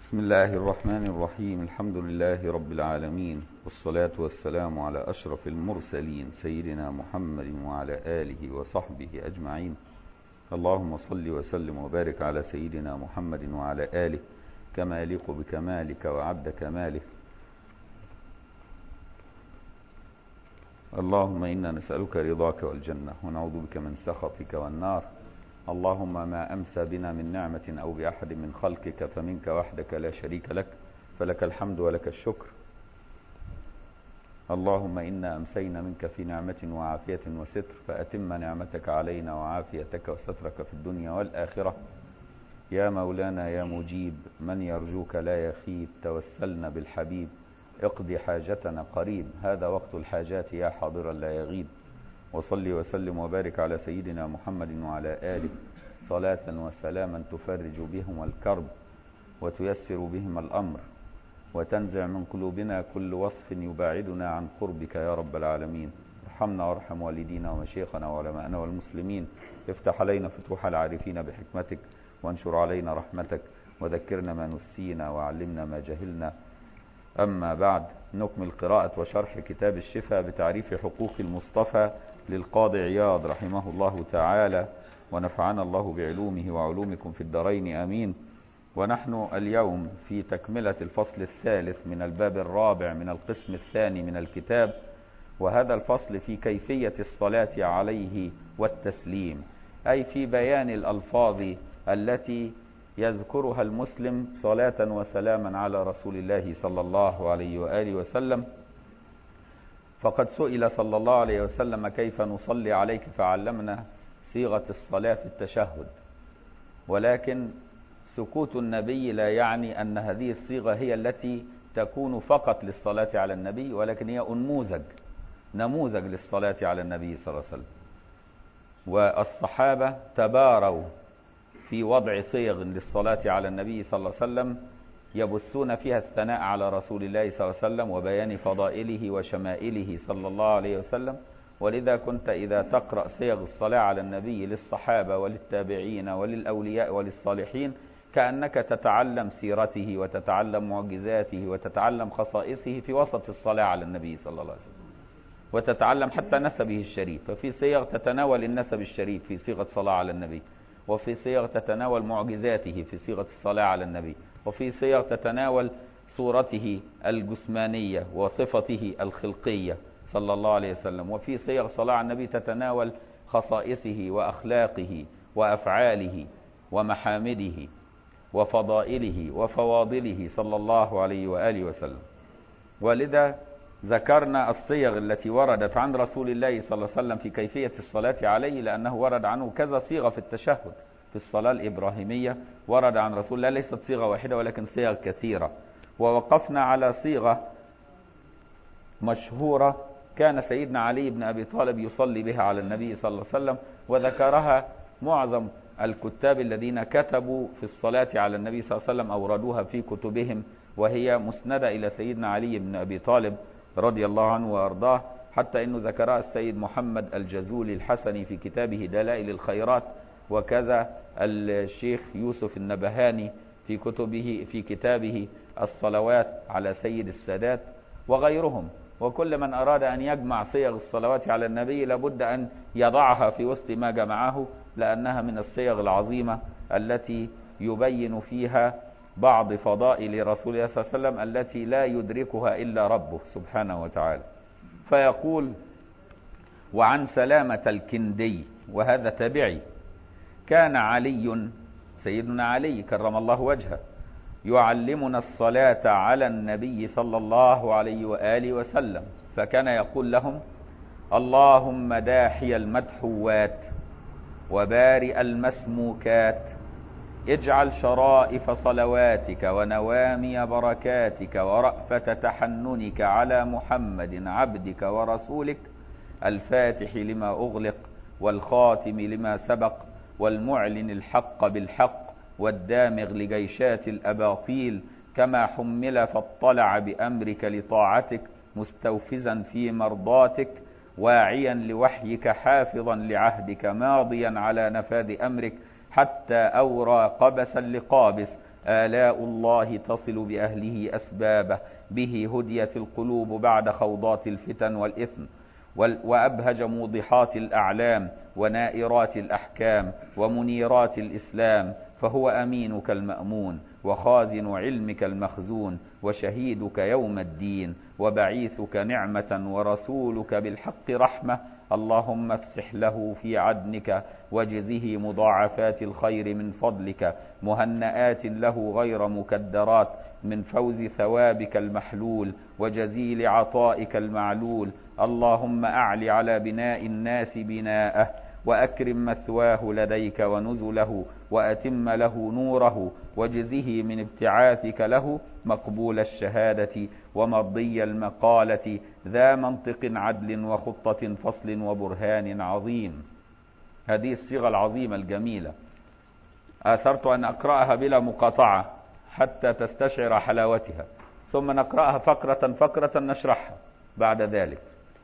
بسم الله الرحمن الرحيم. الحمد لله رب العالمين، والصلاة والسلام على أشرف المرسلين سيدنا محمد وعلى آله وصحبه أجمعين. اللهم صل وسلم وبارك على سيدنا محمد وعلى آله كما يليق بكمالك وعبد كماله. اللهم إنا نسألك رضاك والجنة ونعوذ بك من سخطك والنار. اللهم ما أمسى بنا من نعمة أو بأحد من خلقك فمنك وحدك لا شريك لك، فلك الحمد ولك الشكر. اللهم إنا أمسينا منك في نعمة وعافية وستر، فأتم نعمتك علينا وعافيتك وسترك في الدنيا والآخرة. يا مولانا يا مجيب من يرجوك لا يخيب، توسلنا بالحبيب اقضي حاجتنا قريب، هذا وقت الحاجات يا حاضرا لا يغيب. وصل وسلم وبارك على سيدنا محمد وعلى آله صلاة وسلاما تفرج بهم الكرب وتيسر بهم الأمر وتنزع من قلوبنا كل وصف يباعدنا عن قربك يا رب العالمين. ارحمنا وارحم والدينا ومشيخنا وعلماءنا والمسلمين. افتح علينا فتوح العارفين بحكمتك، وانشر علينا رحمتك، وذكرنا ما نسينا وعلمنا ما جهلنا. أما بعد، نكمل قراءة وشرح كتاب الشفاء بتعريف حقوق المصطفى للقاضي عياض رحمه الله تعالى، ونفعنا الله بعلومه وعلومكم في الدارين آمين. ونحن اليوم في تكملة الفصل الثالث من الباب الرابع من القسم الثاني من الكتاب، وهذا الفصل في كيفية الصلاة عليه والتسليم، أي في بيان الألفاظ التي يذكرها المسلم صلاة وسلاما على رسول الله صلى الله عليه وآله وسلم. فقد سئل صلى الله عليه وسلم كيف نصلي عليك، فعلمنا صيغة الصلاة في التشهد، ولكن سكوت النبي لا يعني أن هذه الصيغة هي التي تكون فقط للصلاة على النبي، ولكن هي نموذج للصلاة على النبي صلى الله عليه وسلم. والصحابة تباروا في وضع صيغ للصلاة على النبي صلى الله عليه وسلم يبثون فيها الثناء على رسول الله صلى الله عليه وسلم وبيان فضائله وشمائله صلى الله عليه وسلم. ولذا كنت إذا تقرأ صيغ الصلاة على النبي للصحابة وللتابعين وللأولياء وللصالحين كأنك تتعلم سيرته وتتعلم معجزاته وتتعلم خصائصه في وسط الصلاة على النبي صلى الله عليه وسلم، وتتعلم حتى نسبه الشريف. ففي صيغ تتناول النسب الشريف في صيغة صلاة على النبي، وفي صيغ تتناول معجزاته في صيغة الصلاة على النبي، وفي صيغ تتناول صورته الجسمانية وصفته الخلقية صلى الله عليه وسلم، وفي صيغ صلاة على النبي تتناول خصائصه وأخلاقه وأفعاله ومحامده وفضائله وفواضله صلى الله عليه وآله وسلم. ولذا ذكرنا الصيغ التي وردت عن رسول الله صلى الله عليه وسلم في كيفية الصلاة عليه، لأنه ورد عنه كذا صيغة في التشهد. في الصلاة الإبراهيمية ورد عن رسول الله ليست صيغة واحدة ولكن صيغ كثيرة، ووقفنا على صيغة مشهورة كان سيدنا علي بن أبي طالب يصلي بها على النبي صلى الله عليه وسلم، وذكرها معظم الكتاب الذين كتبوا في الصلاة على النبي صلى الله عليه وسلم أوردوها في كتبهم، وهي مسندة إلى سيدنا علي بن أبي طالب رضي الله عنه وأرضاه، حتى إنه ذكرها السيد محمد الجزولي الحسني في كتابه دلائل الخيرات، وكذا الشيخ يوسف النبهاني في كتابه الصلوات على سيد السادات وغيرهم. وكل من أراد أن يجمع صيغ الصلوات على النبي لابد أن يضعها في وسط ما جمعه، لأنها من الصيغ العظيمة التي يبين فيها بعض فضائل رسول الله صلى الله عليه وسلم التي لا يدركها إلا ربه سبحانه وتعالى. فيقول: وعن سلامة الكندي، وهذا تابعي، كان علي سيدنا علي كرم الله وجهه يعلمنا الصلاة على النبي صلى الله عليه وآله وسلم، فكان يقول لهم: اللهم داحي المدحوات وبارئ المسموكات، اجعل شرائف صلواتك ونوامي بركاتك ورأفة تحننك على محمد عبدك ورسولك الفاتح لما أغلق والخاتم لما سبق والمعلن الحق بالحق والدامغ لجيشات الأباطيل، كما حمل فاطلع بأمرك لطاعتك مستوفزا في مرضاتك واعيا لوحيك حافظا لعهدك ماضيا على نفاذ أمرك، حتى أورى قبسا لقابس آلاء الله تصل بأهله أسبابه، به هديت القلوب بعد خوضات الفتن والإثم، وأبهج موضحات الأعلام ونائرات الأحكام ومنيرات الإسلام، فهو أمينك المأمون، وخازن علمك المخزون، وشهيدك يوم الدين، وبعيثك نعمة، ورسولك بالحق رحمة. اللهم افسح له في عدنك، واجزه مضاعفات الخير من فضلك، مهنآت له غير مكدرات، من فوز ثوابك المحلول وجزيل عطائك المعلول. اللهم أعل على بناء الناس بناءه، وأكرم مثواه لديك ونزله، وأتم له نوره، وجزه من ابتعاثك له مقبول الشهادة ومرضي المقالة، ذا منطق عدل وخطة فصل وبرهان عظيم. هذه الصيغة العظيمة الجميلة آثرت أن أقرأها بلا مقاطعة حتى تستشعر حلاوتها، ثم نقرأها فقرة فقرة نشرحها بعد ذلك.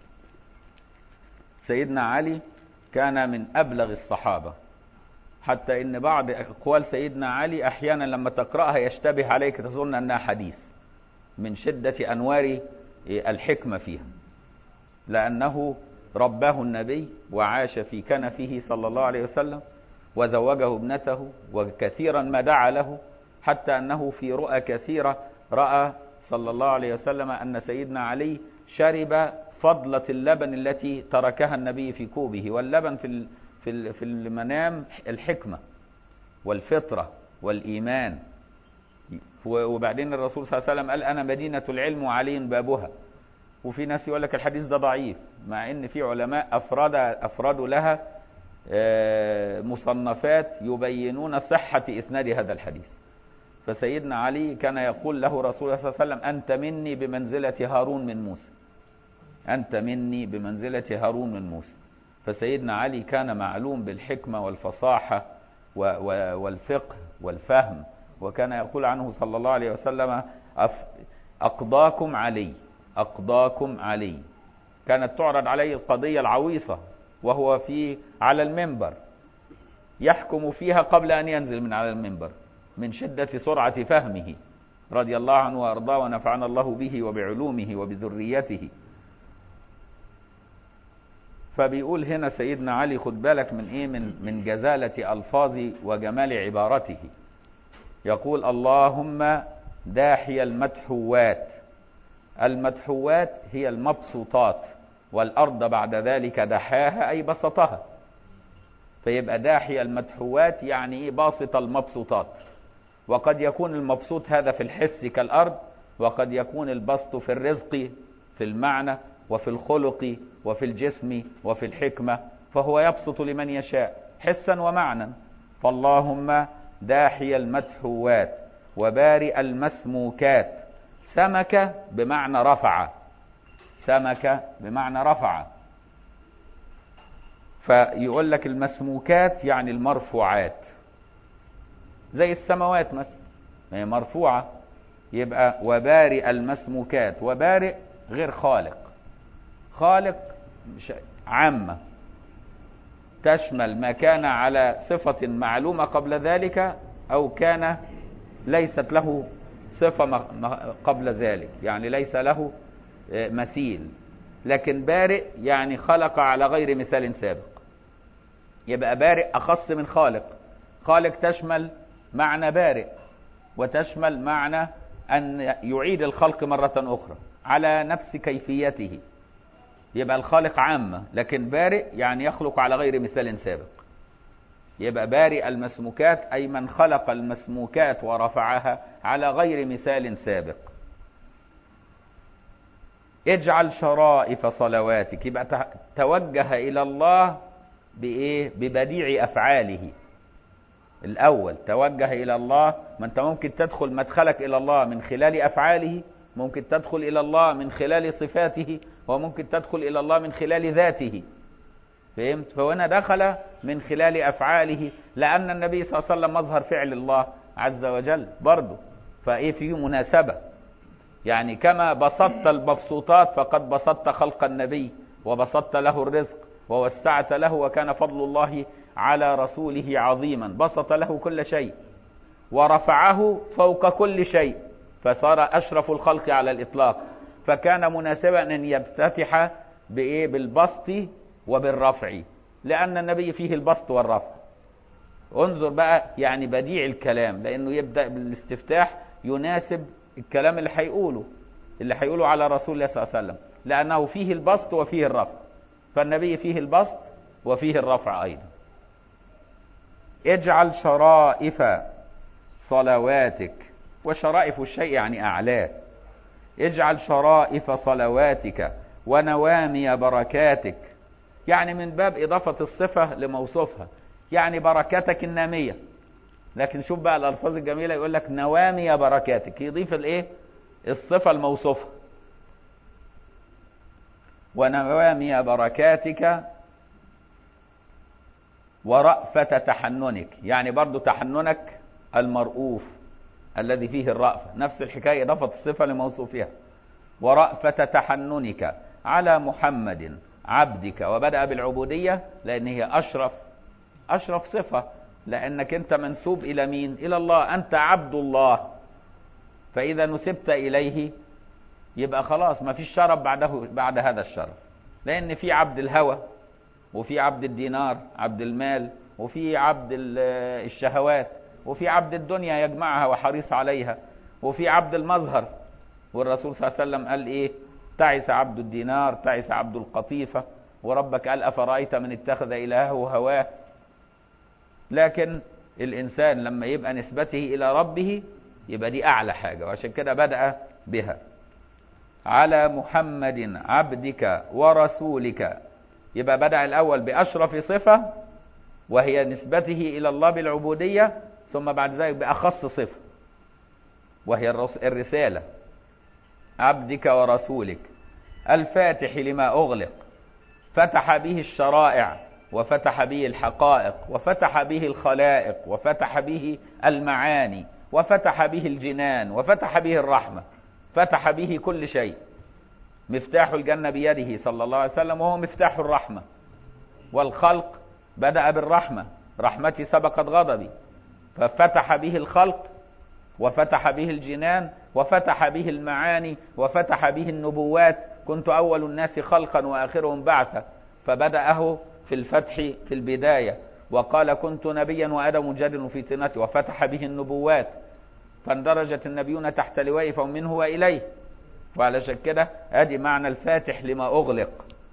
سيدنا علي كان من أبلغ الصحابة، حتى إن بعض أقوال سيدنا علي أحيانا لما تقرأها يشتبه عليك تظن أنها حديث من شدة أنوار الحكمة فيها، لأنه رباه النبي وعاش في كنفه صلى الله عليه وسلم، وزوجه ابنته، وكثيرا ما دعا له، حتى أنه في رؤى كثيرة رأى صلى الله عليه وسلم أن سيدنا علي شرب فضلة اللبن التي تركها النبي في كوبه. واللبن في المنام الحكمة والفطرة والإيمان. وبعدين الرسول صلى الله عليه وسلم قال أنا مدينة العلم وعلي بابها. وفي ناس يقول لك الحديث ده ضعيف، مع ان في علماء افرادوا لها مصنفات يبينون صحة اسناد هذا الحديث. فسيدنا علي كان يقول له رسول الله صلى الله عليه وسلم أنت مني بمنزلة هارون من موسى، أنت مني بمنزلة هارون من موسى. فسيدنا علي كان معلوم بالحكمة والفصاحة والفقه والفهم، وكان يقول عنه صلى الله عليه وسلم أقضاكم علي، أقضاكم علي. كانت تعرض عليه القضية العويصة وهو على المنبر يحكم فيها قبل أن ينزل من على المنبر من شدة سرعة فهمه رضي الله عنه وأرضاه، ونفعنا الله به وبعلومه وبذريته. فبيقول هنا سيدنا علي خد بالك من إيه، من جزالة ألفاظ وجمال عبارته. يقول اللهم داحي المدحوات. المدحوات هي المبسوطات، والأرض بعد ذلك دحاها أي بسطها. فيبقى داحي المدحوات يعني إيه؟ باسط المبسوطات. وقد يكون المبسوط هذا في الحس كالأرض، وقد يكون البسط في الرزق في المعنى وفي الخلق وفي الجسم وفي الحكمة، فهو يبسط لمن يشاء حسا ومعنى. فاللهم داحي المدحوات وبارئ المسموكات. سمك بمعنى رفع، سمك بمعنى رفع. فيقول لك المسموكات يعني المرفوعات، زي السماوات مثلا هي مرفوعة. يبقى وبارئ المسموكات. وبارئ غير خالق، خالق عامة تشمل ما كان على صفة معلومة قبل ذلك، أو كان ليست له صفة قبل ذلك، يعني ليس له مثيل. لكن بارئ يعني خلق على غير مثال سابق. يبقى بارئ أخص من خالق. خالق تشمل معنى بارئ، وتشمل معنى أن يعيد الخلق مرة أخرى على نفس كيفيته. يبقى الخالق عامة، لكن بارئ يعني يخلق على غير مثال سابق. يبقى بارئ المسموكات أي من خلق المسموكات ورفعها على غير مثال سابق. اجعل شرائف صلواتك. يبقى توجه إلى الله بإيه؟ ببديع أفعاله. الأول توجه إلى الله. ما أنت ممكن تدخل مدخلك إلى الله من خلال أفعاله، ممكن تدخل إلى الله من خلال صفاته، وممكن تدخل إلى الله من خلال ذاته. فهمت؟ فهنا دخل من خلال أفعاله، لأن النبي صلى الله عليه وسلم مظهر فعل الله عز وجل برضه. فإيه فيه مناسبة؟ يعني كما بسطت المبسوطات فقد بسطت خلق النبي، وبسطت له الرزق، ووسعت له، وكان فضل الله على رسوله عظيما، بسط له كل شيء. ورفعه فوق كل شيء، فصار أشرف الخلق على الإطلاق. فكان مناسبا أن يفتتح بإيه؟ بالبسط وبالرفع، لأن النبي فيه البسط والرفع. انظر بقى يعني بديع الكلام، لأنه يبدأ بالاستفتاح يناسب الكلام اللي هيقوله على رسول الله صلى الله عليه وسلم، لأنه فيه البسط وفيه الرفع، فالنبي فيه البسط وفيه الرفع أيضا. اجعل شرائف صلواتك، وشرائف الشيء يعني أعلاه. اجعل شرائف صلواتك ونوامي بركاتك، يعني من باب إضافة الصفة لموصوفها، يعني بركاتك النامية. لكن شوف بقى الألفاظ الجميلة، يقول لك نوامي بركاتك، يضيف الإيه؟ الصفة الموصوفة. ونوامي بركاتك ورأفة تحننك، يعني برضو تحننك المرؤوف الذي فيه الرأفة، نفس الحكاية، إضافة الصفة لموصوفها. ورأفة تحننك على محمد عبدك، وبدأ بالعبودية لأن هي أشرف صفة، لأنك أنت منسوب إلى مين؟ إلى الله، أنت عبد الله. فإذا نسبت إليه يبقى خلاص ما فيش شرف بعد هذا الشرف، لأن في عبد الهوى، وفي عبد الدينار عبد المال، وفي عبد الشهوات، وفي عبد الدنيا يجمعها وحريص عليها، وفي عبد المظهر. والرسول صلى الله عليه وسلم قال إيه؟ تعس عبد الدينار، تعس عبد القطيفة، وربك قال أفرأيت من اتخذ إلهه هواه. لكن الإنسان لما يبقى نسبته إلى ربه يبقى دي أعلى حاجة، وعشان كده بدأ بها. على محمد عبدك ورسولك، يبقى بدأ الأول بأشرف صفة وهي نسبته إلى الله بالعبودية، ثم بعد ذلك بأخص صفة وهي الرسالة. عبدك ورسولك الفاتح لما أغلق، فتح به الشرائع، وفتح به الحقائق، وفتح به الخلائق، وفتح به المعاني، وفتح به الجنان، وفتح به الرحمة، فتح به كل شيء. مفتاح الجنة بيده صلى الله عليه وسلم، وهو مفتاح الرحمة. والخلق بدأ بالرحمة، رحمتي سبقت غضبي، ففتح به الخلق، وفتح به الجنان، وفتح به المعاني، وفتح به النبوات. كنت أول الناس خلقا وآخرهم بعثا، فبدأه في الفتح في البداية، وقال كنت نبيا وآدم جادل في طينته، وفتح به النبوات، فاندرجت النبيون تحت لوائه فهم منه وإليه. وعلشان كده ادي معنى الفاتح لما أغلق،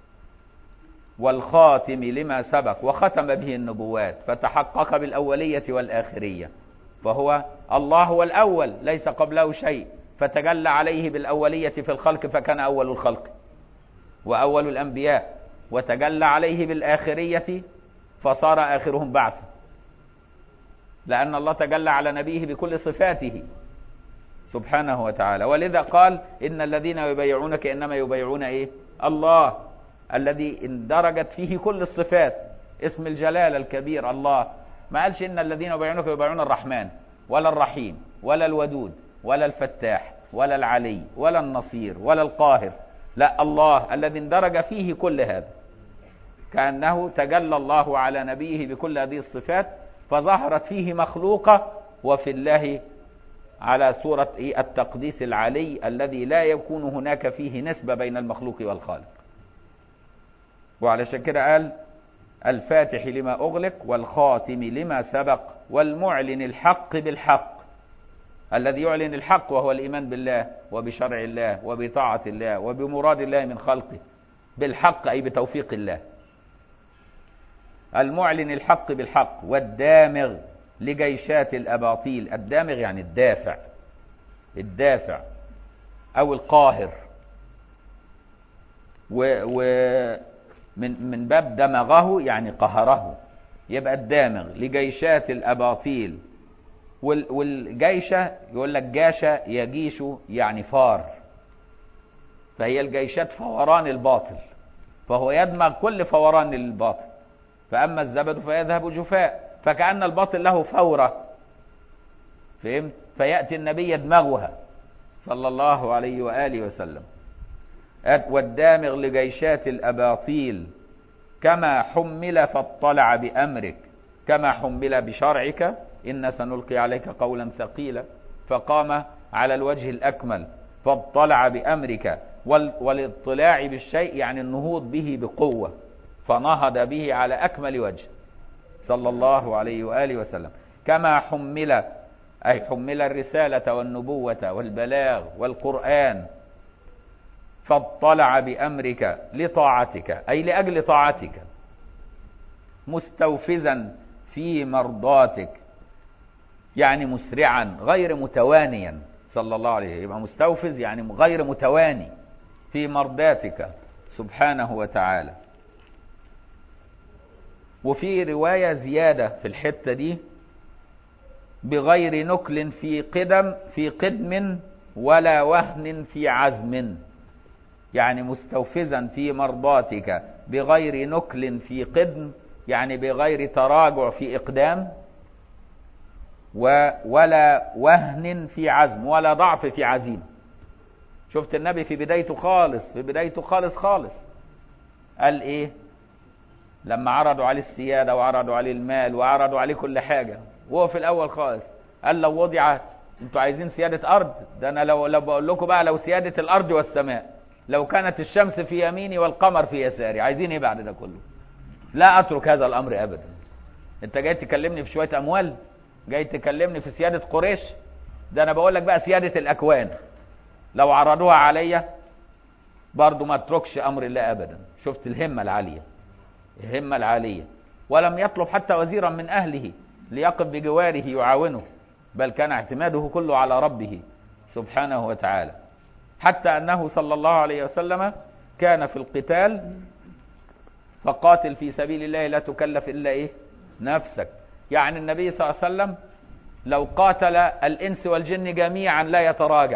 والخاتم لما سبق، وختم به النبوات، فتحقق بالأولية والآخرية. فهو الله هو الأول ليس قبله شيء، فتجلى عليه بالأولية في الخلق فكان أول الخلق وأول الأنبياء، وتجلى عليه بالآخرية فصار آخرهم بعثا، لأن الله تجلى على نبيه بكل صفاته سبحانه وتعالى. ولذا قال إن الذين يبايعونك إنما يبايعون إيه؟ الله، الذي اندرجت فيه كل الصفات، اسم الجلال الكبير الله. ما قالش إن الذين يبايعونك يبايعون الرحمن ولا الرحيم ولا الودود ولا الفتاح ولا العلي ولا النصير ولا القاهر، لا، الله الذي اندرج فيه كل هذا، كأنه تجلى الله على نبيه بكل هذه الصفات، فظهرت فيه مخلوقة، وفي الله على صورة التقديس العلي الذي لا يكون هناك فيه نسبة بين المخلوق والخالق. وعلشان كده قال الفاتح لما أغلق، والخاتم لما سبق، والمعلن الحق بالحق، الذي يعلن الحق وهو الإيمان بالله وبشرع الله وبطاعة الله وبمراد الله من خلقه، بالحق أي بتوفيق الله. المعلن الحق بالحق، والدامغ لجيشات الأباطيل. الدامغ يعني الدافع أو القاهر، من باب دمغه يعني قهره، يبقى الدامغ لجيشات الأباطيل. والجيشة يقول لك جاشة يجيش يعني فار، فهي الجيشات فوران الباطل، فهو يدمغ كل فوران للباطل. فأما الزبد فيذهب جفاء، فكأن الباطل له فورة، فهمت؟ فيأتي النبي يدمغها صلى الله عليه وآله وسلم. والدامغ لجيشات الأباطيل كما حمل فاطلع بأمرك، كما حمل بشرعك إن سنلقي عليك قولا ثقيلا، فقام على الوجه الأكمل فاطلع بأمرك. والاطلاع بالشيء يعني النهوض به بقوة، فنهض به على أكمل وجه صلى الله عليه وآله وسلم. كما حمل، أي حمل الرسالة والنبوة والبلاغ والقرآن، فاطلع بأمرك لطاعتك، أي لأجل طاعتك، مستوفزا في مرضاتك، يعني مسرعا غير متوانيا صلى الله عليه وسلم. يبقى مستوفز يعني غير متواني في مرضاتك سبحانه وتعالى. وفي رواية زيادة في الحتة دي: بغير نكل في قدم ولا وهن في عزم، يعني مستوفزا في مرضاتك بغير نكل في قدم، يعني بغير تراجع في إقدام، ولا وهن في عزم، ولا ضعف في عزيمة. شفت النبي في بدايته خالص قال ايه لما عرضوا عليه السيادة وعرضوا عليه المال وعرضوا عليه كل حاجة، وهو في الأول خالص قال: لو وضعت، انتوا عايزين سيادة أرض، ده أنا لو بقول لكم بقى، لو سيادة الأرض والسماء، لو كانت الشمس في يميني والقمر في يساري، عايزين ايه بعد ده كله؟ لا أترك هذا الأمر أبدا. انت جاي تكلمني في شوية أموال؟ جاي تكلمني في سيادة قريش؟ ده أنا بقول لك بقى سيادة الأكوان، لو عرضوها عليا برضو ما اتركش أمر الله أبدا. شفت الهمة العالية. ولم يطلب حتى وزيرا من أهله ليقف بجواره يعاونه، بل كان اعتماده كله على ربه سبحانه وتعالى. حتى أنه صلى الله عليه وسلم كان في القتال: فقاتل في سبيل الله لا تكلف إلا إيه؟ نفسك. يعني النبي صلى الله عليه وسلم لو قاتل الإنس والجن جميعا لا يتراجع،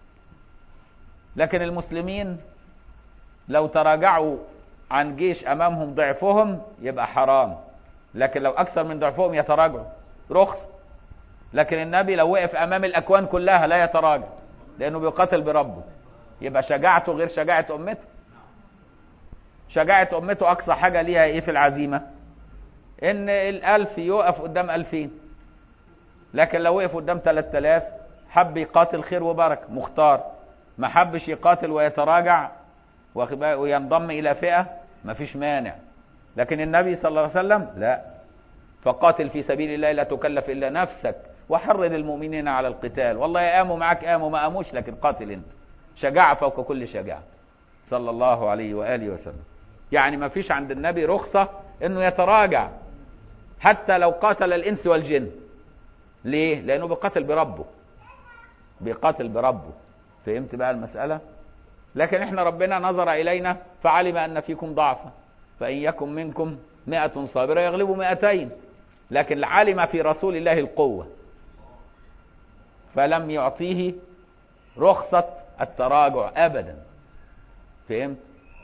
لكن المسلمين لو تراجعوا عن جيش أمامهم ضعفهم يبقى حرام، لكن لو أكثر من ضعفهم يتراجعوا رخص. لكن النبي لو وقف أمام الأكوان كلها لا يتراجع، لأنه بيقاتل بربه. يبقى شجاعته غير شجاعة أمته. شجاعة أمته أقصى حاجة ليها إيه في العزيمة؟ إن 1000 يقف قدام 2000، لكن لو وقف قدام 3000 حب يقاتل خير وبركة، مختار. ما حبش يقاتل ويتراجع وينضم إلى فئة، ما فيش مانع. لكن النبي صلى الله عليه وسلم لا: فقاتل في سبيل الله لا تكلف إلا نفسك وحرض المؤمنين على القتال، والله قاموا معك قاموا، ما قاموش لكن قاتل انت. شجاعة فوق كل شجاعة صلى الله عليه وآله وسلم. يعني ما فيش عند النبي رخصة انه يتراجع حتى لو قاتل الإنس والجن. ليه؟ لأنه بيقاتل بربه. فهمت بقى المسألة؟ لكن احنا ربنا نظر إلينا فعلم أن فيكم ضعفا، فإن يكن منكم 100 صابرة يغلبوا 200. لكن علم في رسول الله القوة فلم يعطيه رخصة التراجع أبدا. فهمت؟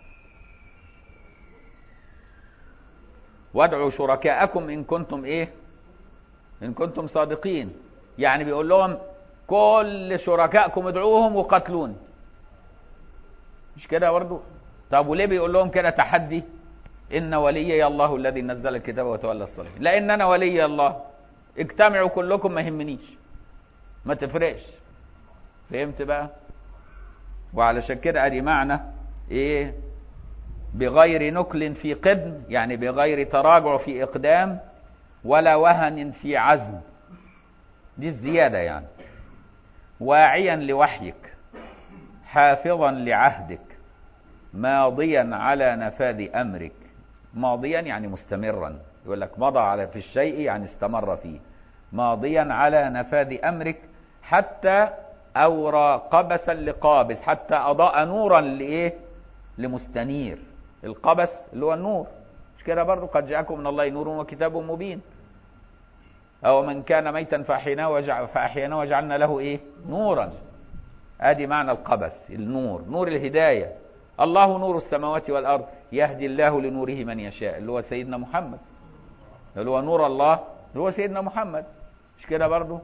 وادعوا شركاءكم إن كنتم إيه؟ إن كنتم صادقين. يعني بيقول لهم كل شركائكم ادعوهم وقتلون، مش كده برضو؟ طب وليه بيقول لهم كده تحدي؟ إن وليي الله الذي نزل الكتاب وتولى الصالحين. لأن أنا ولي الله، اجتمعوا كلكم ما يهمنيش، ما تفرقش. فهمت بقى؟ وعلشان كده ادي معنى ايه؟ بغير نكل في قدم، يعني بغير تراجع في إقدام، ولا وهن في عزم، دي الزيادة يعني. واعيا لوحيك حافظا لعهدك ماضيا على نفاذ أمرك. ماضيا يعني مستمرا، يقول لك مضى على في الشيء يعني استمر فيه. ماضيا على نفاذ أمرك حتى أورى قبسا لقابس، حتى أضاء نورا لإيه؟ لمستنير. القبس اللي هو النور، مش كده برضو؟ قد جاءكم من الله نور وكتاب مبين. أو من كان ميتا فأحييناه وجعلنا له إيه؟ نورا. ادي معنى القبس، النور، نور الهداية. الله نور السماوات والأرض يهدي الله لنوره من يشاء، اللي هو سيدنا محمد، اللي هو نور الله اللي هو سيدنا محمد، مش كده برضو؟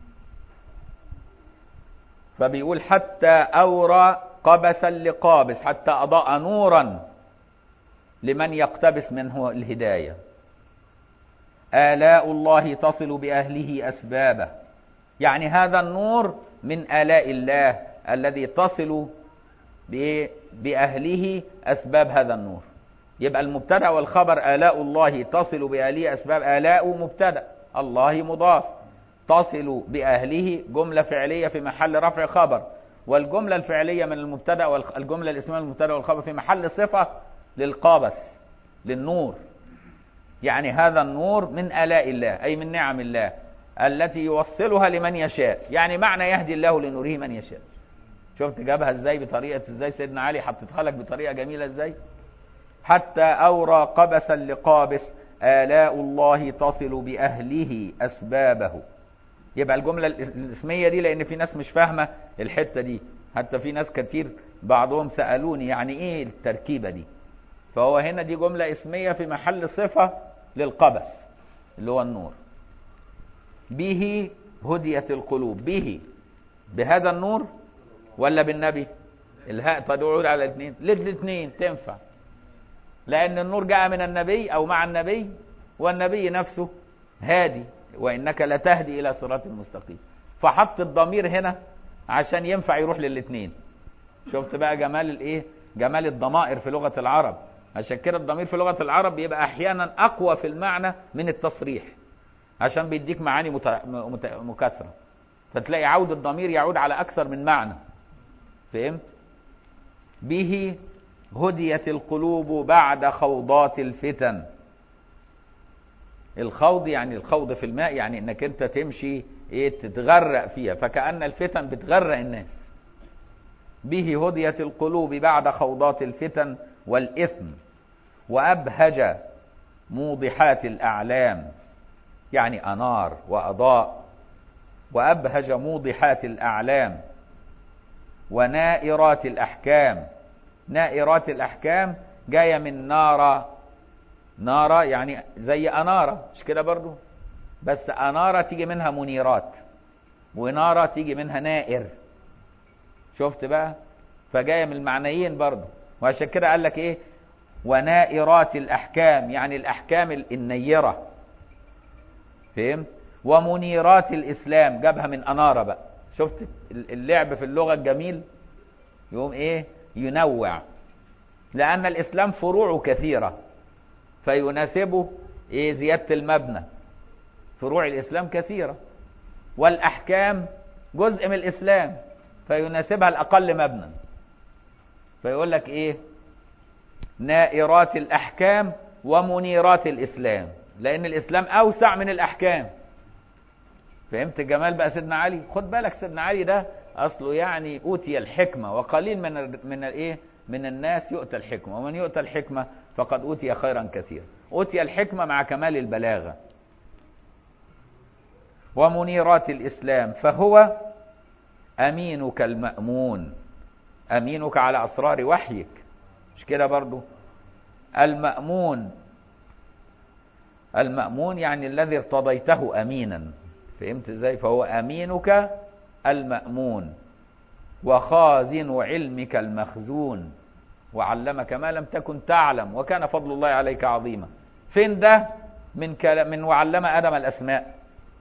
فبيقول حتى أورى قبسا لقابس، حتى أضاء نورا لمن يقتبس منه الهداية. آلاء الله تصل بأهله أسبابه، يعني هذا النور من آلاء الله الذي تصل بأهله أسباب هذا النور. يبقى المبتدأ والخبر آلاء الله تصل بأهله أسباب، آلاء مبتدأ، الله مضاف، تصل بأهله جملة فعلية في محل رفع خبر، والجملة الفعلية من المبتدأ والجملة الاسمية من المبتدأ والخبر في محل صفة للقابس للنور. يعني هذا النور من آلاء الله أي من نعم الله التي يوصلها لمن يشاء، يعني معنى يهدي الله لنوره من يشاء. شفت جابها ازاي بطريقة ازاي سيدنا علي حطتها لك بطريقة جميلة ازاي. حتى أورى قبسا لقابس آلاء الله تصل بأهله أسبابه. يبقى الجملة الاسمية دي لأن في ناس مش فاهمة الحتة دي، حتى في ناس كتير بعضهم سألوني يعني ايه التركيبة دي، فهو هنا دي جملة اسمية في محل صفة للقبس اللي هو النور. به هديت القلوب، به بهذا النور ولا بالنبي؟ الهاء تدعو على الاثنين، الاثنين تنفع، لأن النور جاء من النبي أو مع النبي، والنبي نفسه هادي وإنك لتهدي إلى صراط مستقيم، فحط الضمير هنا عشان ينفع يروح للاثنين. شفت بقى جمال الايه؟ جمال الضمائر في لغة العرب. عشان كده الضمير في لغة العرب بيبقى أحيانا أقوى في المعنى من التصريح، عشان بيديك معاني مكاثرة، فتلاقي عود الضمير يعود على أكثر من معنى. فهمت؟ به هديت القلوب بعد خوضات الفتن. الخوض يعني الخوض في الماء، يعني انك انت تمشي تتغرق فيها، فكأن الفتن بتغرق الناس. به هديت القلوب بعد خوضات الفتن والإثم، وأبهج موضحات الأعلام، يعني أنار وأضاء. وأبهج موضحات الأعلام ونائرات الأحكام. نائرات الأحكام جاية من نارة، نارة يعني زي أنارة، مش كده برضو؟ بس أنارة تيجي منها منيرات، ونارة تيجي منها نائر. شفت بقى؟ فجاية من المعنيين برضو. وعشان كده قال لك إيه؟ ونائرات الأحكام، يعني الأحكام النيرة. فهمت؟ ومنيرات الإسلام جابها من أنارة بقى. شفت اللعب في اللغة الجميل؟ يقوم إيه؟ ينوع، لأن الإسلام فروعه كثيرة فيناسبه إيه؟ زيادة المبنى. فروع الإسلام كثيرة، والأحكام جزء من الإسلام فيناسبها الأقل مبنى، فيقول لك إيه؟ نائرات الأحكام ومنيرات الإسلام، لأن الإسلام أوسع من الأحكام. فهمت جمال بقى سيدنا علي؟ خد بالك سيدنا علي ده أصله يعني أوتي الحكمة، وقليل من الناس يؤتى الحكمة، ومن يؤتى الحكمة فقد أوتي خيرا كثيرا. أوتي الحكمة مع كمال البلاغة. ومنيرات الإسلام، فهو أمينك المأمون، أمينك على أسرار وحيك، مش كده برضو؟ المأمون، المأمون يعني الذي ارتضيته أمينا. فهمت ازاي؟ فهو أمينك المأمون، وخازن علمك المخزون، وعلمك ما لم تكن تعلم، وكان فضل الله عليك عظيما. فين ده من وعلم آدم الأسماء؟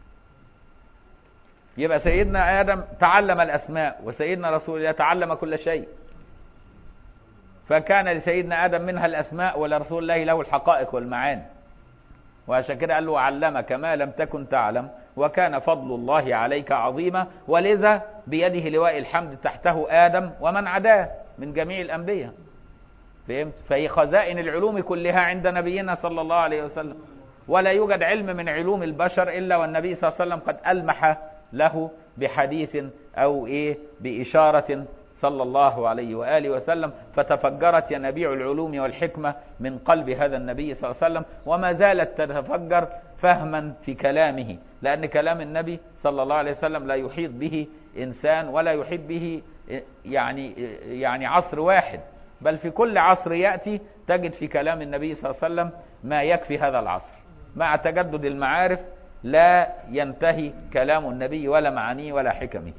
يبقى سيدنا آدم تعلم الأسماء، وسيدنا رسول الله تعلم كل شيء، فكان لسيدنا آدم منها الأسماء، ولرسول الله له الحقائق والمعاني. وعشان كده قال له وعلمك ما لم تكن تعلم، وكان فضل الله عليك عظيما، ولذا بيده لواء الحمد تحته آدم ومن عداه من جميع الأنبياء. فهمت؟ فهي خزائن العلوم كلها عند نبينا صلى الله عليه وسلم، ولا يوجد علم من علوم البشر إلا والنبي صلى الله عليه وسلم قد ألمح له بحديث أو بإشارة صلى الله عليه وآله وسلم، فتفجرت ينابيع العلوم والحكمة من قلب هذا النبي صلى الله عليه وسلم، وما زالت تتفجر فهما في كلامه، لأن كلام النبي صلى الله عليه وسلم لا يحيط به إنسان، ولا يحيط به يعني عصر واحد، بل في كل عصر يأتي تجد في كلام النبي صلى الله عليه وسلم ما يكفي هذا العصر. مع تجدد المعارف لا ينتهي كلام النبي ولا معانيه ولا حكمه.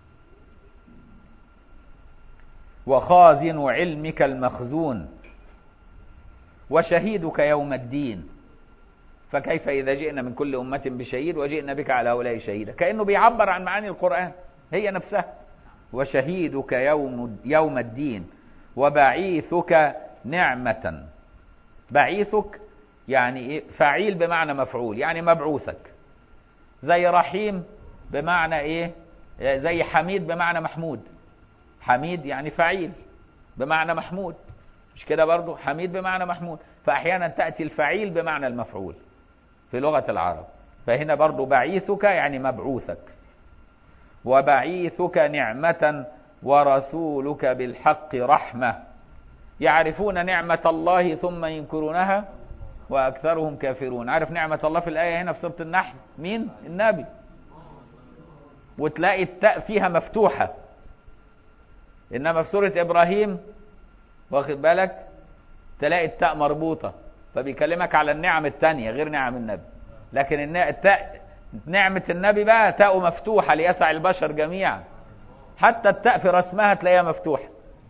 وخازن علمك المخزون، وشهيدك يوم الدين. فكيف إذا جئنا من كل أمة بشهيد وجئنا بك على هؤلاء شهيدا. كأنه بيعبر عن معاني القرآن هي نفسها. وشهيدك يوم الدين وبعيثك نعمة. بعيثك يعني إيه؟ فعيل بمعنى مفعول، يعني مبعوثك. زي رحيم بمعنى إيه؟ زي حميد بمعنى محمود. حميد يعني فعيل بمعنى محمود، مش كده برضو؟ حميد بمعنى محمود. فأحيانا تأتي الفعيل بمعنى المفعول في لغة العرب. فهنا برضو بعيثك يعني مبعوثك. وبعيثك نعمة ورسولك بالحق رحمة. يعرفون نعمة الله ثم ينكرونها وأكثرهم كافرون. عارف نعمة الله في الآية هنا في سورة النحل مين؟ النبي. وتلاقي التاء فيها مفتوحة، إنما في سورة إبراهيم واخد بالك تلاقي التاء مربوطة، فبيكلمك على النعم التانية غير نعم النبي. لكن التاء نعمة النبي بقى تاء مفتوحة ليسع البشر جميعا، حتى التاء في رسمها تلاقيها مفتوحة،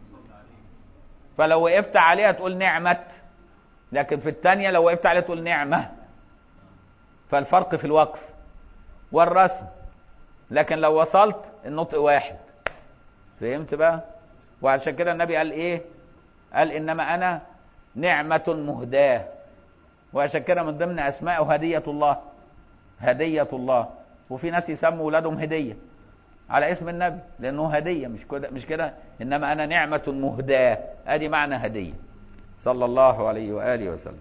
فلو وقفت عليها تقول نعمة، لكن في الثانية لو وقفت عليها تقول نعمة. فالفرق في الوقف والرسم، لكن لو وصلت النطق واحد. فهمت بقى؟ وعشان كده النبي قال ايه؟ قال انما انا نعمة مهداة. وعشان كده من ضمن اسمائه هدية الله. هدية الله. وفي ناس يسموا اولادهم هدية على اسم النبي لانه هدية، مش كده؟ انما انا نعمة مهداة، ادي معنى هدية صلى الله عليه وآله وسلم.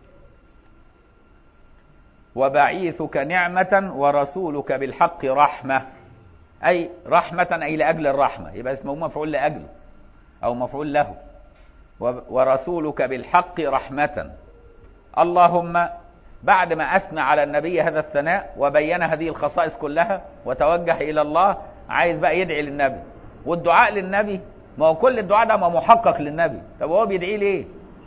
وبعيثك نعمة ورسولك بالحق رحمة. أي رحمة أي لأجل الرحمة، يبقى اسمه مفعول لأجله أو مفعول له. ورسولك بالحق رحمة. اللهم بعد ما أثنى على النبي هذا الثناء وبين هذه الخصائص كلها وتوجه إلى الله، عايز بقى يدعي للنبي. والدعاء للنبي ما هو كل الدعاء ده ما محقق للنبي. طب هو بيدعي ليه؟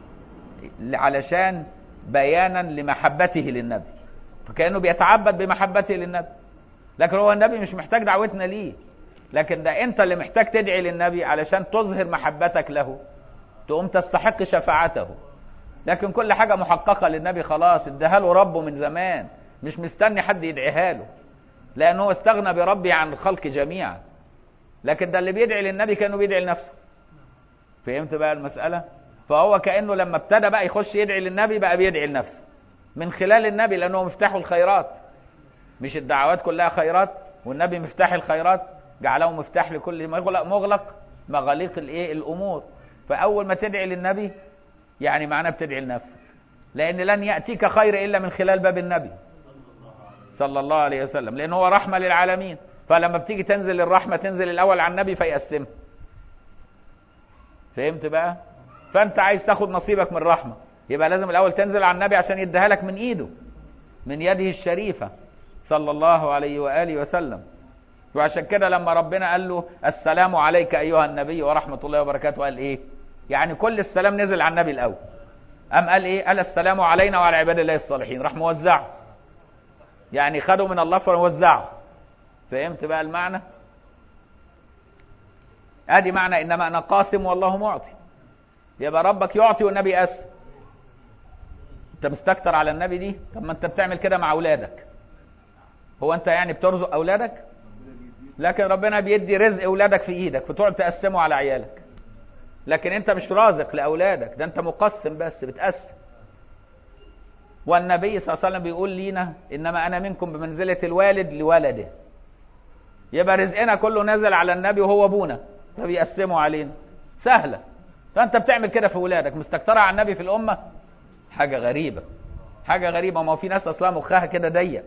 علشان بيانا لمحبته للنبي، فكأنه بيتعبد بمحبته للنبي. لكن هو النبي مش محتاج دعوتنا ليه، لكن ده انت اللي محتاج تدعي للنبي علشان تظهر محبتك له، تقوم تستحق شفاعته. لكن كل حاجة محققة للنبي خلاص اداها له ربه من زمان، مش مستني حد يدعيها له، لأنه استغنى بربي عن الخلق جميعا. لكن ده اللي بيدعي للنبي كأنه بيدعي لنفسه. فهمت بقى المسألة؟ فهو كأنه لما ابتدى بقى يخش يدعي للنبي بقى بيدعي لنفسه من خلال النبي، لأنه مفتاح الخيرات. مش الدعوات كلها خيرات؟ والنبي مفتاح الخيرات، جعله مفتاح لكل مغلق مغاليق الأمور. فأول ما تدعي للنبي يعني معناه بتدعي لنفسك، لأن لن يأتيك خير إلا من خلال باب النبي صلى الله عليه وسلم، لأنه هو رحمة للعالمين. فلما بتيجي تنزل الرحمة تنزل الأول على النبي فيقسمها. فهمت بقى؟ فأنت عايز تاخد نصيبك من الرحمة، يبقى لازم الأول تنزل على النبي عشان يديها لك من إيده، من يده الشريفة صلى الله عليه وآله وسلم. وعشان كده لما ربنا قال له السلام عليك أيها النبي ورحمة الله وبركاته، قال إيه؟ يعني كل السلام نزل على النبي الأول. قال إيه؟ قال السلام علينا وعلى عباد الله الصالحين، راح موزعه. يعني خدوا من الله فوزعه. فهمت بقى المعنى؟ ادي معنى انما انا قاسم والله معطي. يبقى ربك يعطي والنبي يقسم. انت مستكتر على النبي دي؟ طب ما انت بتعمل كده مع اولادك. هو انت يعني بترزق اولادك؟ لكن ربنا بيدي رزق اولادك في ايدك فتقعد تقسمه على عيالك. لكن انت مش رازق لاولادك، ده انت مقسم بس بتقسم. والنبي صلى الله عليه وسلم بيقول لينا انما انا منكم بمنزلة الوالد لولده. يبقى رزقنا كله نازل على النبي وهو ابونا فبيقسموا علينا. سهلة. فانت بتعمل كده في اولادك، مستكترة على النبي في الامة. حاجة غريبة، حاجة غريبة. ما هو في ناس اصلا مخها كده ضيق.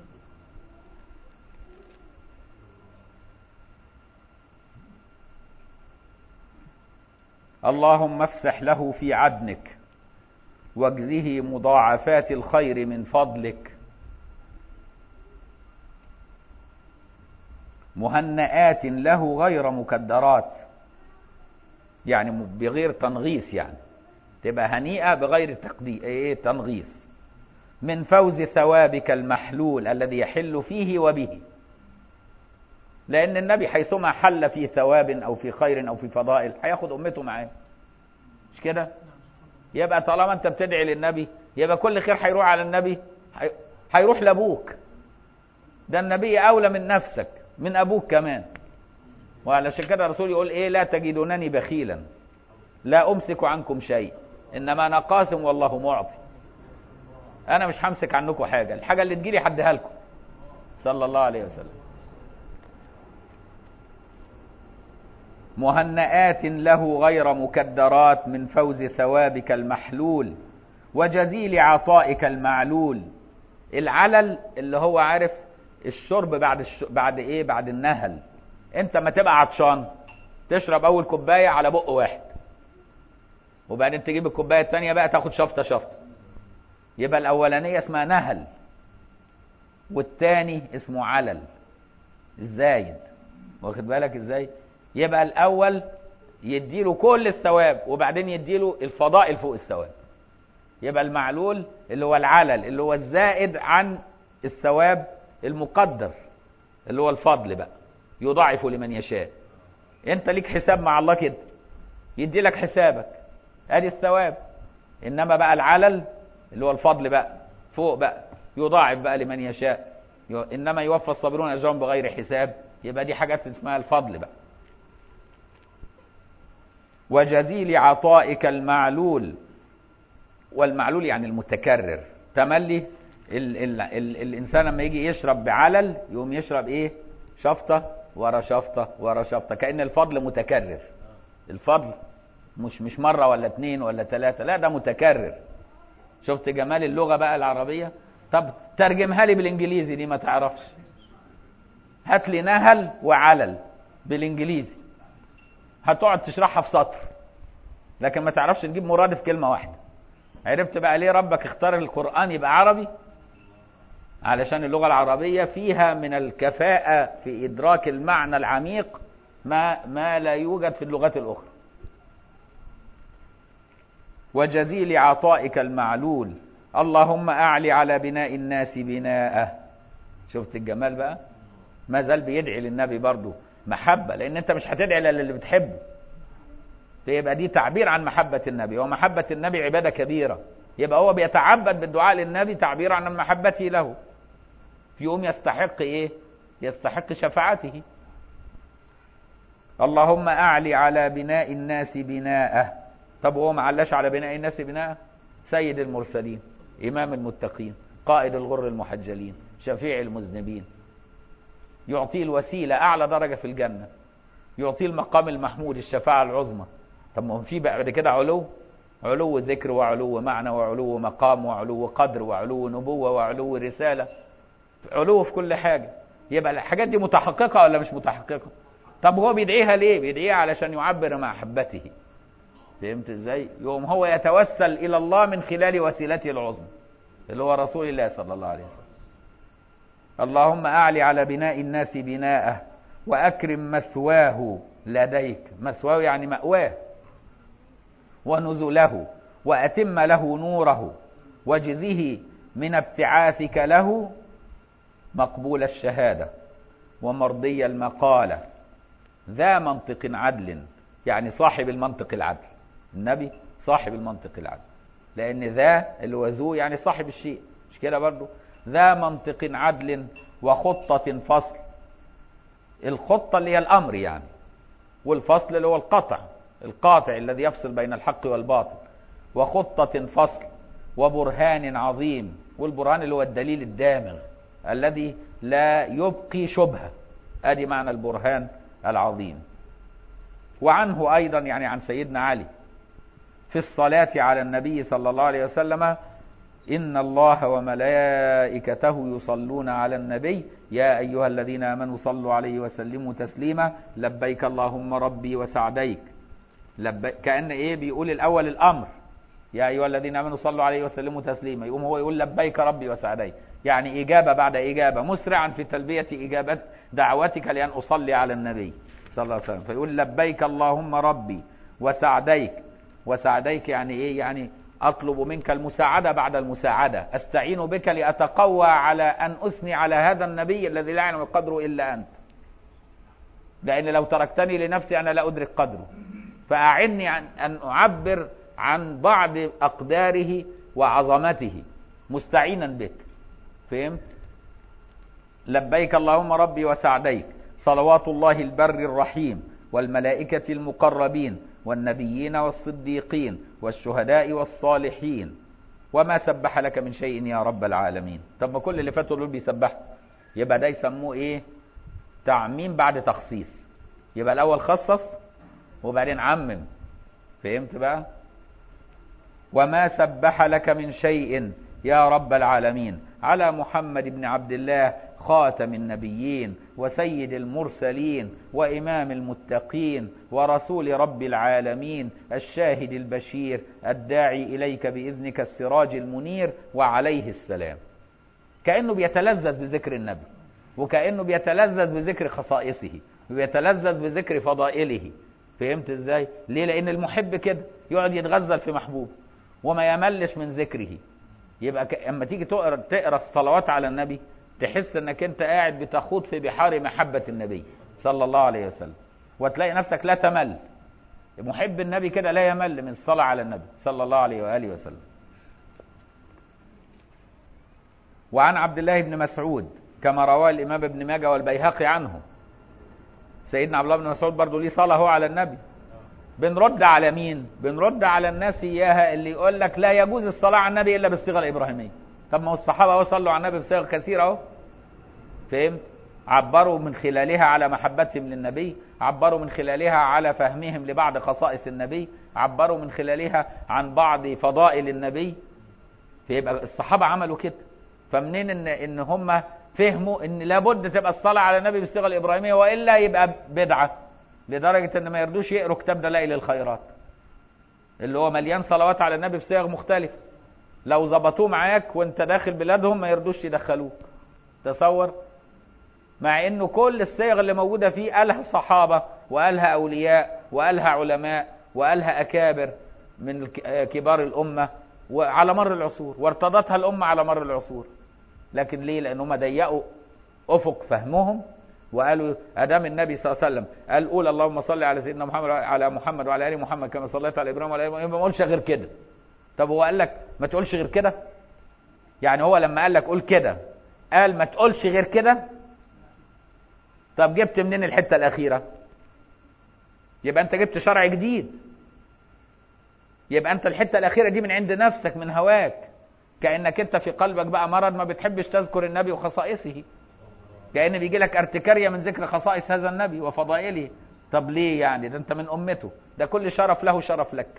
اللهم افسح له في عدنك واجزه مضاعفات الخير من فضلك، مهنئات له غير مكدرات، يعني بغير تنغيص، يعني تبقى هنيئة بغير تنغيص، من فوز ثوابك المحلول الذي يحل فيه وبه. لأن النبي حيثما حل في ثواب أو في خير أو في فضائل هياخد أمته معاه، مش كده؟ يبقى طالما أنت بتدعي للنبي يبقى كل خير هيروح على النبي هيروح لابوك. ده النبي اولى من نفسك، من ابوك كمان. وعلشان كده الرسول يقول ايه؟ لا تجدونني بخيلا لا امسك عنكم شيء انما انا قاسم والله معطي. انا مش همسك عنكم حاجه، الحاجه اللي تجيلي هديها لكم. صلى الله عليه وسلم. مهنئات له غير مكدرات من فوز ثوابك المحلول وجزيل عطائك المعلول. العلل اللي هو عارف الشرب بعد ايه؟ بعد النهل. انت ما تبقى عطشان تشرب اول كوبايه على بق واحد، وبعدين تجيب الكوبايه الثانيه بقى تاخد شفطه شفطه، يبقى الاولانيه اسمها نهل والثاني اسمه علل الزايد. واخد بالك ازاي؟ يبقى الاول يديله كل الثواب وبعدين يديله الفضائل فوق الثواب. يبقى المعلول اللي هو العلل اللي هو الزائد عن الثواب المقدر اللي هو الفضل بقى، يضاعف لمن يشاء. انت ليك حساب مع الله كده، يدي لك حسابك ادي الثواب. انما بقى العلل اللي هو الفضل بقى فوق بقى، يضاعف بقى لمن يشاء. انما يوفى الصابرون اجرهم بغير حساب. يبقى دي حاجات اسمها الفضل بقى. وجزيل عطائك المعلول، والمعلول يعني المتكرر. تملي الانسان لما يجي يشرب بعلل يقوم يشرب ايه؟ شفطه ورا شفطه ورا شفطه، كأن الفضل متكرر. الفضل مش مره ولا اتنين ولا تلاته، لا ده متكرر. شفت جمال اللغه بقى العربيه؟ طب ترجمها لي بالانجليزي دي ما تعرفش. هات لي نهل وعلل بالانجليزي هتقعد تشرحها في سطر، لكن ما تعرفش تجيب مرادف كلمه واحده. عرفت بقى ليه ربك اختار القرآن يبقى عربي؟ علشان اللغة العربية فيها من الكفاءة في إدراك المعنى العميق ما لا يوجد في اللغات الأخرى. وجزيل عطائك المعلول اللهم أعلي على بناء الناس بناءه. شفت الجمال بقى؟ ما زال بيدعي للنبي برضو محبة، لأن أنت مش هتدعي للي بتحبه. يبقى دي تعبير عن محبة النبي، ومحبة النبي عبادة كبيرة. يبقى هو بيتعبد بالدعاء للنبي تعبير عن محبته له، في يوم يستحق ايه؟ يستحق شفاعته. اللهم أعلي على بناء الناس بناءه. طب هو ما علاش على بناء الناس بناءه؟ سيد المرسلين، إمام المتقين، قائد الغر المحجلين، شفيع المذنبين، يعطيه الوسيلة أعلى درجة في الجنة، يعطيه المقام المحمود الشفاعة العظمى. طب ما هو في بعد كده علو ذكر وعلو معنى وعلو مقام وعلو قدر وعلو نبوة وعلو رسالة، علو في كل حاجة. يبقى الحاجات دي متحققة ولا مش متحققة؟ طب هو بيدعيها ليه؟ بيدعيها علشان يعبر محبته. فهمت ازاي؟ يوم هو يتوسل إلى الله من خلال وسيلته العظمى اللي هو رسول الله صلى الله عليه وسلم. اللهم أعلي على بناء الناس بناءه وأكرم مثواه لديك. مثواه يعني مأواه، ونزله، وأتم له نوره، وجزه من ابتعاثك له مقبول الشهادة ومرضي المقالة ذا منطق عدل. يعني صاحب المنطق العدل، النبي صاحب المنطق العدل، لأن ذا اللي هو ذو يعني صاحب الشيء، مش كده برضو؟ ذا منطق عدل وخطة فصل. الخطة اللي هي الأمر يعني، والفصل اللي هو القاطع الذي يفصل بين الحق والباطل. وخطة فصل وبرهان عظيم، والبرهان اللي هو الدليل الدامغ الذي لا يبقي شبهة. ادي معنى البرهان العظيم. وعنه أيضا يعني عن سيدنا علي في الصلاة على النبي صلى الله عليه وسلم: إن الله وملائكته يصلون على النبي يا أيها الذين آمنوا صلوا عليه وسلموا تسليما لبيك اللهم ربي وسعديك. كأن إيه؟ بيقول الأول الأمر يا أيها الذين آمنوا صلوا عليه وسلموا تسليما، يقوم هو يقول لبيك ربي وسعديك، يعني إجابة بعد إجابة، مسرعا في تلبية إجابة دعوتك لأن أصلي على النبي صلى الله عليه وسلم. فيقول لبيك اللهم ربي وسعديك. وسعديك يعني إيه؟ يعني أطلب منك المساعدة بعد المساعدة، أستعين بك لأتقوى على أن أثني على هذا النبي الذي لا يعلم قدره إلا أنت، لأن لو تركتني لنفسي أنا لا أدرك قدره، فأعني أن أعبر عن بعض أقداره وعظمته مستعينا بك. فهمت؟ لبيك اللهم ربي وسعديك، صلوات الله البر الرحيم والملائكة المقربين والنبيين والصديقين والشهداء والصالحين، وما سبح لك من شيء يا رب العالمين. طب ما كل اللي فاتوا دول بيسبحوا، يبقى ده يسموه ايه؟ تعميم بعد تخصيص. يبقى الاول خصص وبعدين عمم. فهمت بقى؟ وما سبح لك من شيء يا رب العالمين على محمد بن عبد الله خاتم النبيين وسيد المرسلين وإمام المتقين ورسول رب العالمين الشاهد البشير الداعي إليك بإذنك السراج المنير وعليه السلام. كأنه بيتلذذ بذكر النبي، وكأنه بيتلذذ بذكر خصائصه، وبيتلذذ بذكر فضائله. فهمت ازاي؟ ليه؟ لأن المحب كده يقعد يتغزل في محبوب وما يملش من ذكره. يبقى اما تيجي تقرا الصلوات على النبي تحس انك انت قاعد بتخوض في بحار محبة النبي صلى الله عليه وسلم، وتلاقي نفسك لا تمل. محب النبي كده لا يمل من الصلاة على النبي صلى الله عليه وآله وسلم. وعن عبد الله بن مسعود كما رواه الإمام ابن ماجه والبيهقي عنه، سيدنا عبد الله بن مسعود برضه ليه صلاة هو على النبي. بنرد على مين؟ بنرد على الناس إياها اللي يقول لك لا يجوز الصلاة على النبي إلا بالصيغة الإبراهيمية. طب ما هو الصحابة اهو صلوا على النبي بصيغ كثيرة اهو. فهمت؟ عبروا من خلالها على محبتهم للنبي، عبروا من خلالها على فهمهم لبعض خصائص النبي، عبروا من خلالها عن بعض فضائل النبي. فيبقى الصحابة عملوا كده. فمنين ان هم فهموا ان لابد تبقى الصلاة على النبي بالصيغة الإبراهيمية، وإلا يبقى بدعة، لدرجة ان ما يردوش يقروا كتاب دلائل الخيرات اللي هو مليان صلوات على النبي بصيغ مختلفة. لو ظبطوه معاك وانت داخل بلادهم ما يردوش يدخلوك. تصور؟ مع انه كل الصيغ اللي موجودة فيه قالها صحابة وقالها اولياء وقالها علماء وقالها اكابر من كبار الامة وعلى مر العصور، وارتضتها الامة على مر العصور. لكن ليه؟ لانهم ضيقوا افق فهمهم وقالوا ادام النبي صلى الله عليه وسلم قال قول اللهم صل على سيدنا محمد على محمد وعلى ال محمد كما صليت على ابراهيم وعلى ال ابراهيم، ما قولش غير كده. طب هو قال لك ما تقولش غير كده؟ يعني هو لما قال لك قول كده قال ما تقولش غير كده؟ طب جبت منين الحتة الأخيرة؟ يبقى أنت جبت شرع جديد. يبقى أنت الحتة الأخيرة دي من عند نفسك من هواك، كأنك أنت في قلبك بقى مرض ما بتحبش تذكر النبي وخصائصه، كأن بيجي لك ارتكارية من ذكر خصائص هذا النبي وفضائله. طب ليه يعني؟ ده أنت من أمته، ده كل شرف له شرف لك،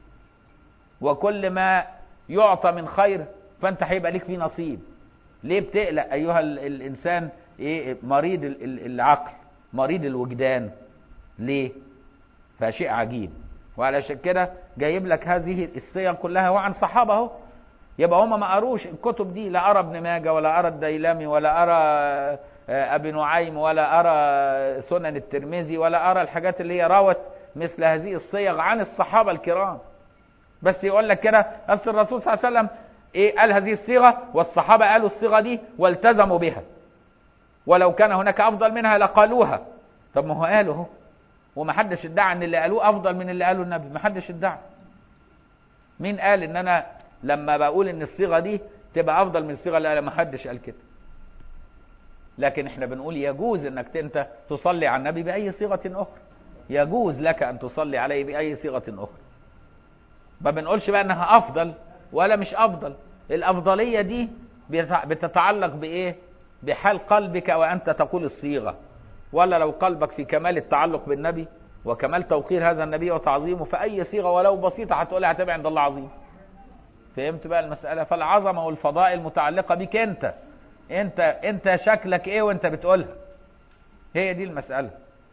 وكل ما يعطى من خير فأنت هيبقى ليك فيه نصيب. ليه بتقلق أيها الإنسان مريض العقل مريض الوجدان؟ ليه؟ فشيء عجيب. وعلشان كده جايب لك هذه الصيغ كلها وعن صحابه اهو. يبقى هم ما قروش الكتب دي، لا أرى ابن ماجه ولا أرى الديلمي ولا أرى أبي نعيم ولا أرى سنن الترمذي ولا أرى الحاجات اللي هي روت مثل هذه الصيغ عن الصحابة الكرام. بس يقول لك كده أصل الرسول صلى الله عليه وسلم قال هذه الصيغة والصحابة قالوا الصيغة دي والتزموا بها، ولو كان هناك أفضل منها لقالوها. طب ما هو قالوا اهو، ومحدش ادعى ان اللي قالوه أفضل من اللي قاله النبي، محدش ادعى. مين قال ان انا لما بقول ان الصيغة دي تبقى أفضل من الصيغة اللي قالها؟ محدش قال كده. لكن احنا بنقول يجوز انك انت تصلي على النبي بأي صيغة أخرى، يجوز لك أن تصلي عليه بأي صيغة أخرى. ما بنقولش بقى انها أفضل ولا مش أفضل. الأفضلية دي بتتعلق بإيه؟ بحال قلبك وأنت تقول الصيغة. ولا لو قلبك في كمال التعلق بالنبي وكمال توقير هذا النبي وتعظيمه، فأي صيغة ولو بسيطة هتقولها هتبقى عند الله عظيم. فهمت بقى المسألة؟ فالعظمة والفضائل متعلقة بك انت شكلك ايه وانت بتقولها، هي دي المسألة.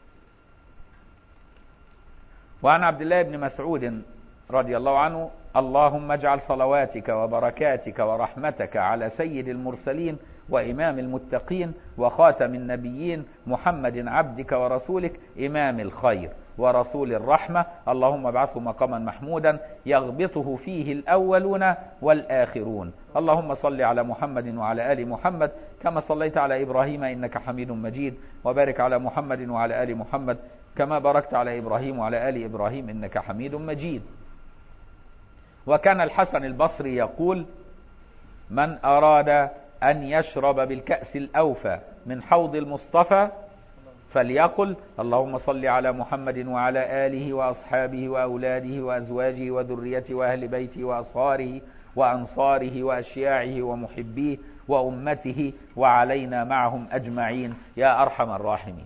وعن عبد الله بن مسعود رضي الله عنه: اللهم اجعل صلواتك وبركاتك ورحمتك على سيد المرسلين وإمام المتقين وخاتم النبيين محمد عبدك ورسولك إمام الخير ورسول الرحمة، اللهم ابعثه مقاما محمودا يغبطه فيه الأولون والآخرون. اللهم صل على محمد وعلى آل محمد كما صليت على إبراهيم إنك حميد مجيد، وبارك على محمد وعلى آل محمد كما باركت على إبراهيم وعلى آل إبراهيم إنك حميد مجيد. وكان الحسن البصري يقول: من أراد أن يشرب بالكأس الأوفى من حوض المصطفى فليقل اللهم صل على محمد وعلى آله وأصحابه وأولاده وأزواجه وذريته وأهل بيته وأصهاره وأنصاره وأشياعه ومحبيه وأمته وعلينا معهم أجمعين يا أرحم الراحمين.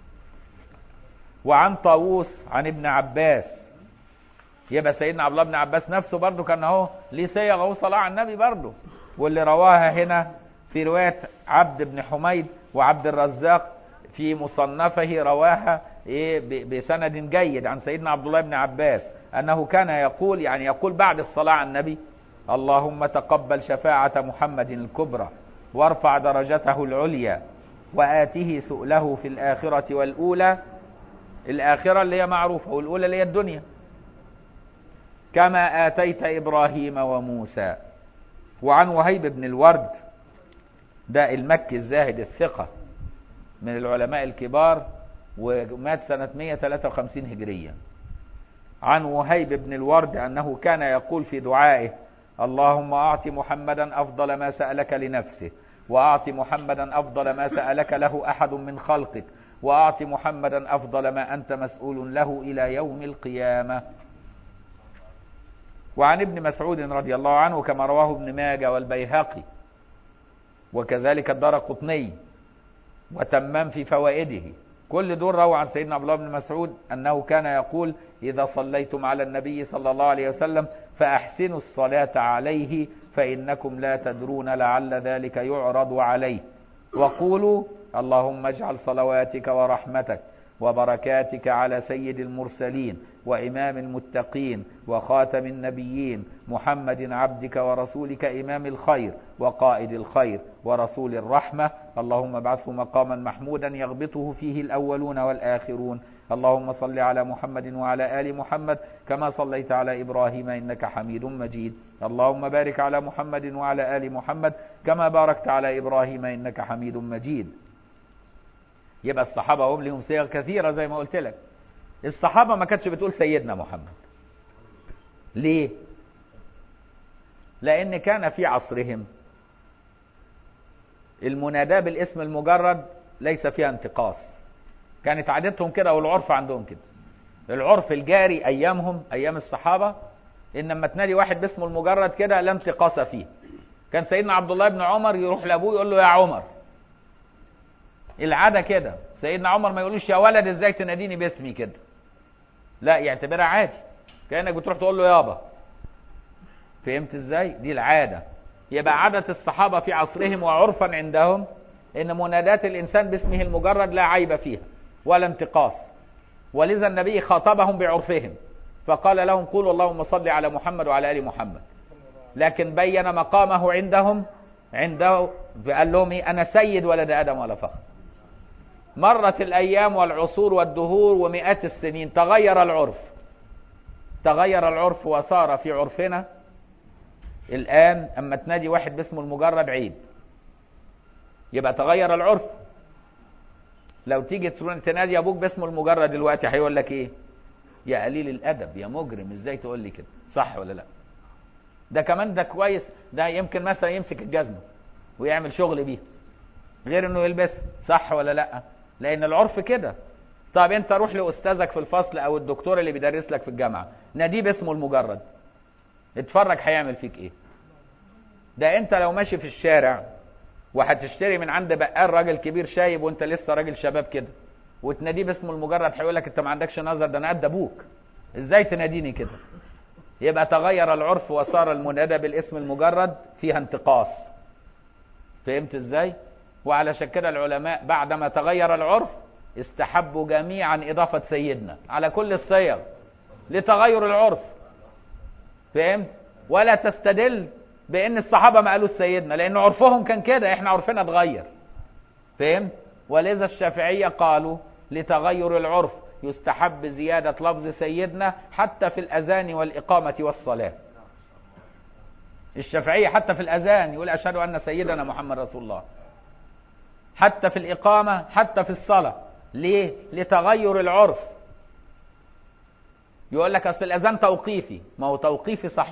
وعن طاووس عن ابن عباس، يبقى سيدنا عبد الله بن عباس نفسه برضه كان اهو ليه صيغه اهو صلاه على النبي برضه، واللي رواها هنا في روايه عبد بن حميد وعبد الرزاق في مصنفه رواها بسند جيد عن سيدنا عبد الله بن عباس انه كان يقول، يعني يقول بعد الصلاه على النبي: اللهم تقبل شفاعه محمد الكبرى وارفع درجته العليا وآته سؤله في الآخرة والأولى، الآخرة اللي هي معروفة والأولى اللي هي الدنيا، كما آتيت إبراهيم وموسى. وعن وهيب بن الورد، ده المكي الزاهد الثقة من العلماء الكبار ومات سنة 153 هجرية. عن وهيب بن الورد أنه كان يقول في دعائه: اللهم أعط محمدا أفضل ما سألك لنفسه، وأعط محمدا أفضل ما سألك له أحد من خلقك، وأعط محمدا أفضل ما أنت مسؤول له إلى يوم القيامة. وعن ابن مسعود رضي الله عنه كما رواه ابن ماجه والبيهقي وكذلك الدارقطني وتمام في فوائده، كل دول روى عن سيدنا عبد الله بن مسعود أنه كان يقول: إذا صليتم على النبي صلى الله عليه وسلم فأحسنوا الصلاة عليه فإنكم لا تدرون لعل ذلك يعرض عليه، وقولوا: اللهم اجعل صلواتك ورحمتك وبركاتك على سيد المرسلين وإمام المتقين وخاتم النبيين محمد عبدك ورسولك إمام الخير وقائد الخير ورسول الرحمة، اللهم ابعثه مقاما محمودا يغبطه فيه الأولون والآخرون. اللهم صل على محمد وعلى آل محمد كما صليت على إبراهيم إنك حميد مجيد. اللهم بارك على محمد وعلى آل محمد كما باركت على إبراهيم إنك حميد مجيد. يبقى الصحابة هم لهم صيغ كثيرة زي ما قلت لك. الصحابة ما كانتش بتقول سيدنا محمد. ليه؟ لأن كان في عصرهم المناداة بالاسم المجرد ليس فيها انتقاص، كانت عادتهم كده والعرف عندهم كده. العرف الجاري أيامهم أيام الصحابة إن لما تنادي واحد باسمه المجرد كده لا انتقاص فيه. كان سيدنا عبد الله بن عمر يروح لأبوه يقول له: يا عمر. العادة كده. سيدنا عمر ما يقولوش: يا ولد ازاي تناديني باسمي كده، لا، يعتبرها عادي، كأنك بتروح تقول له يابا. فهمت ازاي؟ دي العادة. يبقى عادة الصحابة في عصرهم وعرفا عندهم ان منادات الانسان باسمه المجرد لا عيب فيها ولا انتقاص، ولذا النبي خاطبهم بعرفهم فقال لهم: قولوا اللهم صل على محمد وعلى آل محمد، لكن بين مقامه عنده قال لهم: انا سيد ولد آدم ولا فخر. مرت الأيام والعصور والدهور ومئات السنين، تغير العرف وصار في عرفنا الآن أما تنادي واحد باسمه المجرد عيب، يبقى تغير العرف. لو تيجي تنادي أبوك باسمه المجرد دلوقتي هيقول لك إيه؟ يا قليل الأدب، يا مجرم، إزاي تقول لي كده؟ صح ولا لا؟ ده كمان ده كويس، ده يمكن مثلا يمسك الجزمة ويعمل شغل بيها غير إنه يلبس، صح ولا لا؟ لأن العرف كده. طب أنت روح لأستاذك في الفصل أو الدكتور اللي بيدرس لك في الجامعة، ناديه باسمه المجرد، اتفرج هيعمل فيك إيه. ده أنت لو ماشي في الشارع وهتشتري من عند بقال راجل كبير شايب وأنت لسه راجل شباب كده وتناديه باسمه المجرد هيقول لك: أنت ما عندكش نظر، ده أنا قد أبوك، إزاي تناديني كده؟ يبقى تغير العرف وصار المنادى بالاسم المجرد فيها انتقاص. فهمت إزاي؟ وعلشان كده العلماء بعدما تغير العرف استحبوا جميعا إضافة سيدنا على كل الصيغ لتغير العرف. فهمت؟ ولا تستدل بأن الصحابة ما قالوا سيدنا، لأن عرفهم كان كده، احنا عرفنا اتغير. فهمت؟ ولذا الشافعية قالوا لتغير العرف يستحب زيادة لفظ سيدنا حتى في الأذان والإقامة والصلاة. الشافعية حتى في الأذان يقول: أشهد أن سيدنا محمد رسول الله. حتى في الإقامة، حتى في الصلاة. ليه؟ لتغير العرف. يقول لك أصل الأذان توقيفي، ما هو توقيفي صحيح،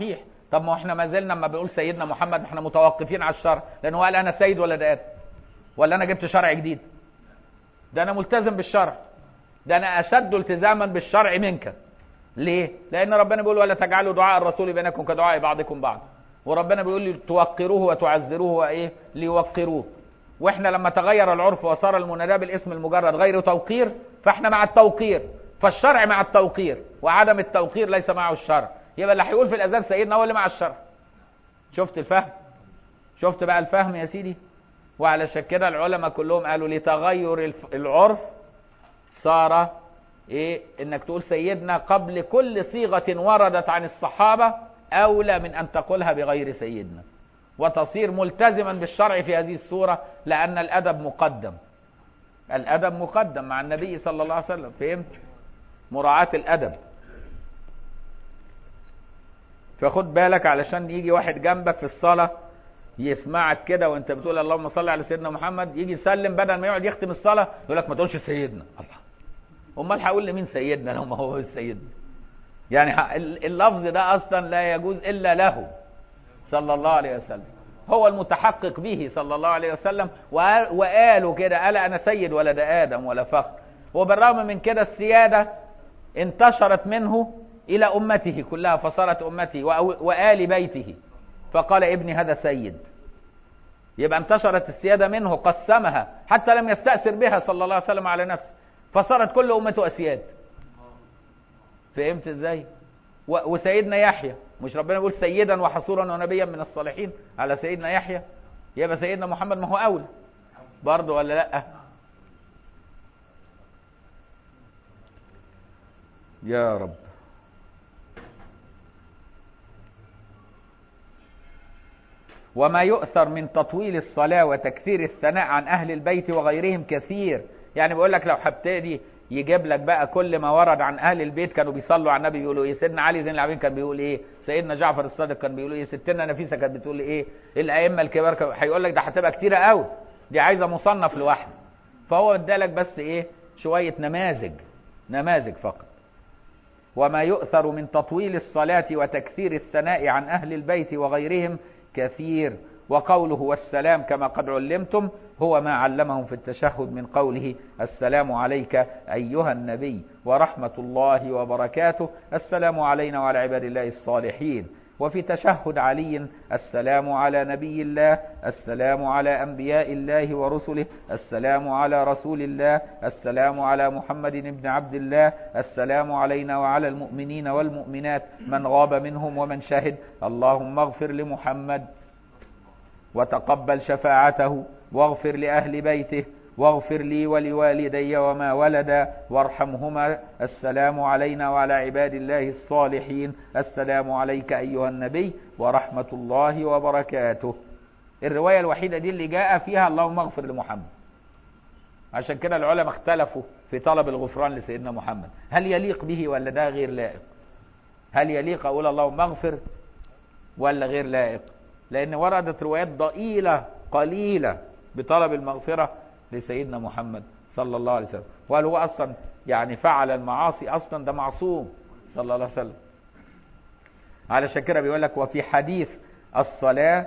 طب ما احنا ما زلنا لما بنقول سيدنا محمد احنا متوقفين على الشرع، لانه قال انا سيد ولد ادم، ولا انا جبت شرع جديد؟ ده انا ملتزم بالشرع، ده انا اشد التزاما بالشرع منك. ليه؟ لان ربنا بيقول ولا تجعلوا دعاء الرسول بينكم كدعاء بعضكم بعض، وربنا بيقول لي توقروه وتعزروه وايه ليوقروه. واحنا لما تغير العرف وصار المنادى بالاسم المجرد غير توقير، فاحنا مع التوقير، فالشرع مع التوقير، وعدم التوقير ليس معه الشرع. يبقى اللي هيقول في الاذان سيدنا هو اللي مع الشرع. شفت الفهم؟ شفت بقى الفهم يا سيدي؟ وعلى كده العلماء كلهم قالوا لتغير العرف صار ايه انك تقول سيدنا قبل كل صيغة وردت عن الصحابة اولى من ان تقولها بغير سيدنا، وتصير ملتزما بالشرع في هذه الصورة، لان الادب مقدم. الادب مقدم مع النبي صلى الله عليه وسلم. فهمت؟ مراعاة الادب. فخد بالك علشان يجي واحد جنبك في الصلاة يسمعك كده وانت بتقول اللهم صل على سيدنا محمد، يجي يسلم بدل ما يقعد يختم الصلاة يقول لك ما تقولش سيدنا. الله، امال هقول لمين سيدنا لو ما هو سيدنا؟ يعني اللفظ ده اصلا لا يجوز الا له صلى الله عليه وسلم، هو المتحقق به صلى الله عليه وسلم. وقالوا كده قال انا سيد ولد ادم ولا فخر. وبالرغم من كده السيادة انتشرت منه الى امته كلها، فصارت امته وآل بيته، فقال ابني هذا سيد. يبقى انتشرت السيادة منه، قسمها حتى لم يستأثر بها صلى الله عليه وسلم على نفسه، فصارت كل امته اسياد. فهمت ازاي؟ وسيدنا يحيى مش ربنا يقول سيدا وحصورا ونبيا من الصالحين على سيدنا يحيى؟ يبقى سيدنا محمد ما هو اولى برضه ولا لا؟ يا رب. وما يؤثر من تطويل الصلاة وتكثير الثناء عن أهل البيت وغيرهم كثير. يعني بقول لك لو هبتدي يجيب لك بقى كل ما ورد عن أهل البيت كانوا بيصلوا على النبي بيقولوا إيه، سيدنا علي زين العابدين كان بيقول إيه، سيدنا جعفر الصادق كان بيقول إيه، ستنا نفيسة كانت بتقول إيه، الأئمة الكبار هيقول لك ده هتبقى كتيرة قوي، دي عايزة مصنف لوحده. فهو ادالك بس إيه شوية نماذج فقط. وما يؤثر من تطويل الصلاة وتكثير الثناء عن أهل البيت وغيرهم كثير. وقوله والسلام كما قد علمتم هو ما علمهم في التشهد من قوله السلام عليك أيها النبي ورحمة الله وبركاته، السلام علينا وعلى عباد الله الصالحين. وفي تشهد علي السلام على نبي الله، السلام على أنبياء الله ورسله، السلام على رسول الله، السلام على محمد بن عبد الله، السلام علينا وعلى المؤمنين والمؤمنات من غاب منهم ومن شهد، اللهم اغفر لمحمد وتقبل شفاعته واغفر لأهل بيته واغفر لي ولوالدي وما ولدا وارحمهما، السلام علينا وعلى عباد الله الصالحين، السلام عليك أيها النبي ورحمة الله وبركاته. الرواية الوحيدة دي اللي جاء فيها اللهم اغفر لمحمد. عشان كده العلماء اختلفوا في طلب الغفران لسيدنا محمد، هل يليق به ولا ده غير لائق؟ هل يليق أقول اللهم اغفر ولا غير لائق؟ لأن وردت روايات ضئيلة قليلة بطلب المغفرة لسيدنا محمد صلى الله عليه وسلم. وقال هو أصلا يعني فعل المعاصي أصلا ده معصوم صلى الله عليه وسلم. على شكرا بيقول لك وفي حديث الصلاة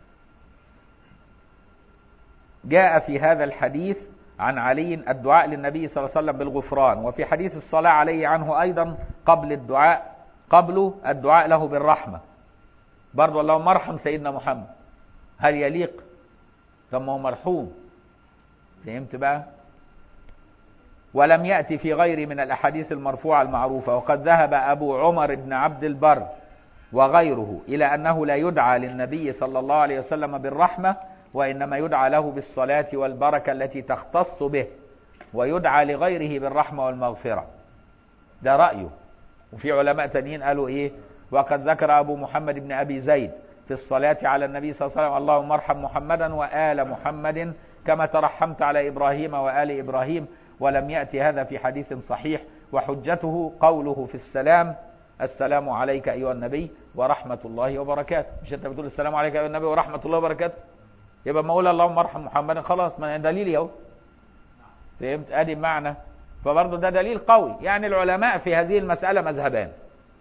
جاء في هذا الحديث عن علي الدعاء للنبي صلى الله عليه وسلم بالغفران، وفي حديث الصلاة عليه عنه أيضا قبل الدعاء له بالرحمة برضو اللهم ارحم سيدنا محمد. هل يليق؟ ثم هو مرحوم. فهمت بقى؟ ولم يأتي في غير من الأحاديث المرفوعة المعروفة. وقد ذهب أبو عمر بن عبد البر وغيره إلى أنه لا يدعى للنبي صلى الله عليه وسلم بالرحمة، وإنما يدعى له بالصلاة والبركة التي تختص به، ويدعى لغيره بالرحمة والمغفرة. ده رأيه. وفي علماء تانيين قالوا إيه؟ وقد ذكر أبو محمد بن أبي زيد في الصلاة على النبي صلى الله عليه وسلم اللهم ارحم محمدا وآل محمد كما ترحمت على إبراهيم وآل إبراهيم، ولم يأتي هذا في حديث صحيح. وحجته قوله في السلام السلام عليك أيها النبي ورحمة الله وبركاته. مش أنت بتقول السلام عليك أيها النبي ورحمة الله وبركاته؟ يبقى ما أقول اللهم ارحم محمدا خلاص ما دليل اهو. فهمت؟ أدي معنى. فبرضه ده دليل قوي. يعني العلماء في هذه المسألة مذهبان.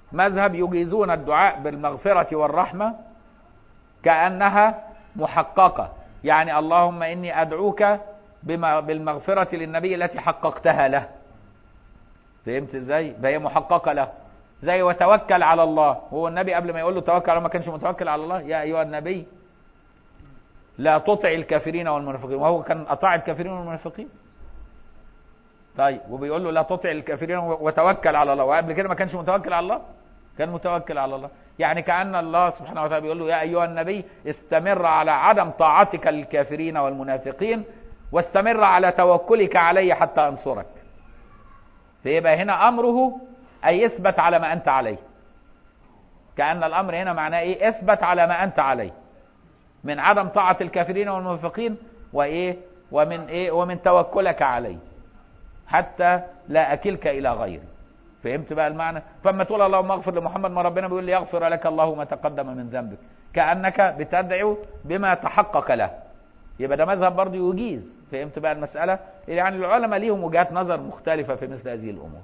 مذهب يجيزون الدعاء بالمغفرة والرحمة كأنها محققة، يعني اللهم إني أدعوك بالمغفرة للنبي التي حققتها له. فهمت ازاي؟ فهي محققة له، زي وتوكل على الله. هو النبي قبل ما يقول له توكل على الله ما كانش متوكل على الله؟ يا أيها النبي لا تطع الكافرين والمنافقين، وهو كان أطاع الكافرين والمنافقين. طيب وبيقول له لا تطع الكافرين وتوكل على الله، وقبل كده ما كانش متوكل على الله؟ كان متوكل على الله. يعني كأن الله سبحانه وتعالى بيقول له يا أيها النبي استمر على عدم طاعتك للكافرين والمنافقين، واستمر على توكلك علي حتى أنصرك. فيبقى هنا أمره أي اثبت على ما أنت عليه. كأن الأمر هنا معناه إيه؟ اثبت على ما أنت عليه من عدم طاعة الكافرين والمنافقين وإيه؟ ومن إيه؟ ومن توكلك علي حتى لا أكلك إلى غيري. فهمت بقى المعنى؟ فما تقول اللهم اغفر لمحمد، ما ربنا بيقول لي يغفر لك الله ما تقدم من ذنبك، كأنك بتدعو بما تحقق له. يبقى ده مذهب برضه يجيز. فهمت بقى المسألة؟ يعني العلماء ليهم وجهات نظر مختلفة في مثل هذه الأمور.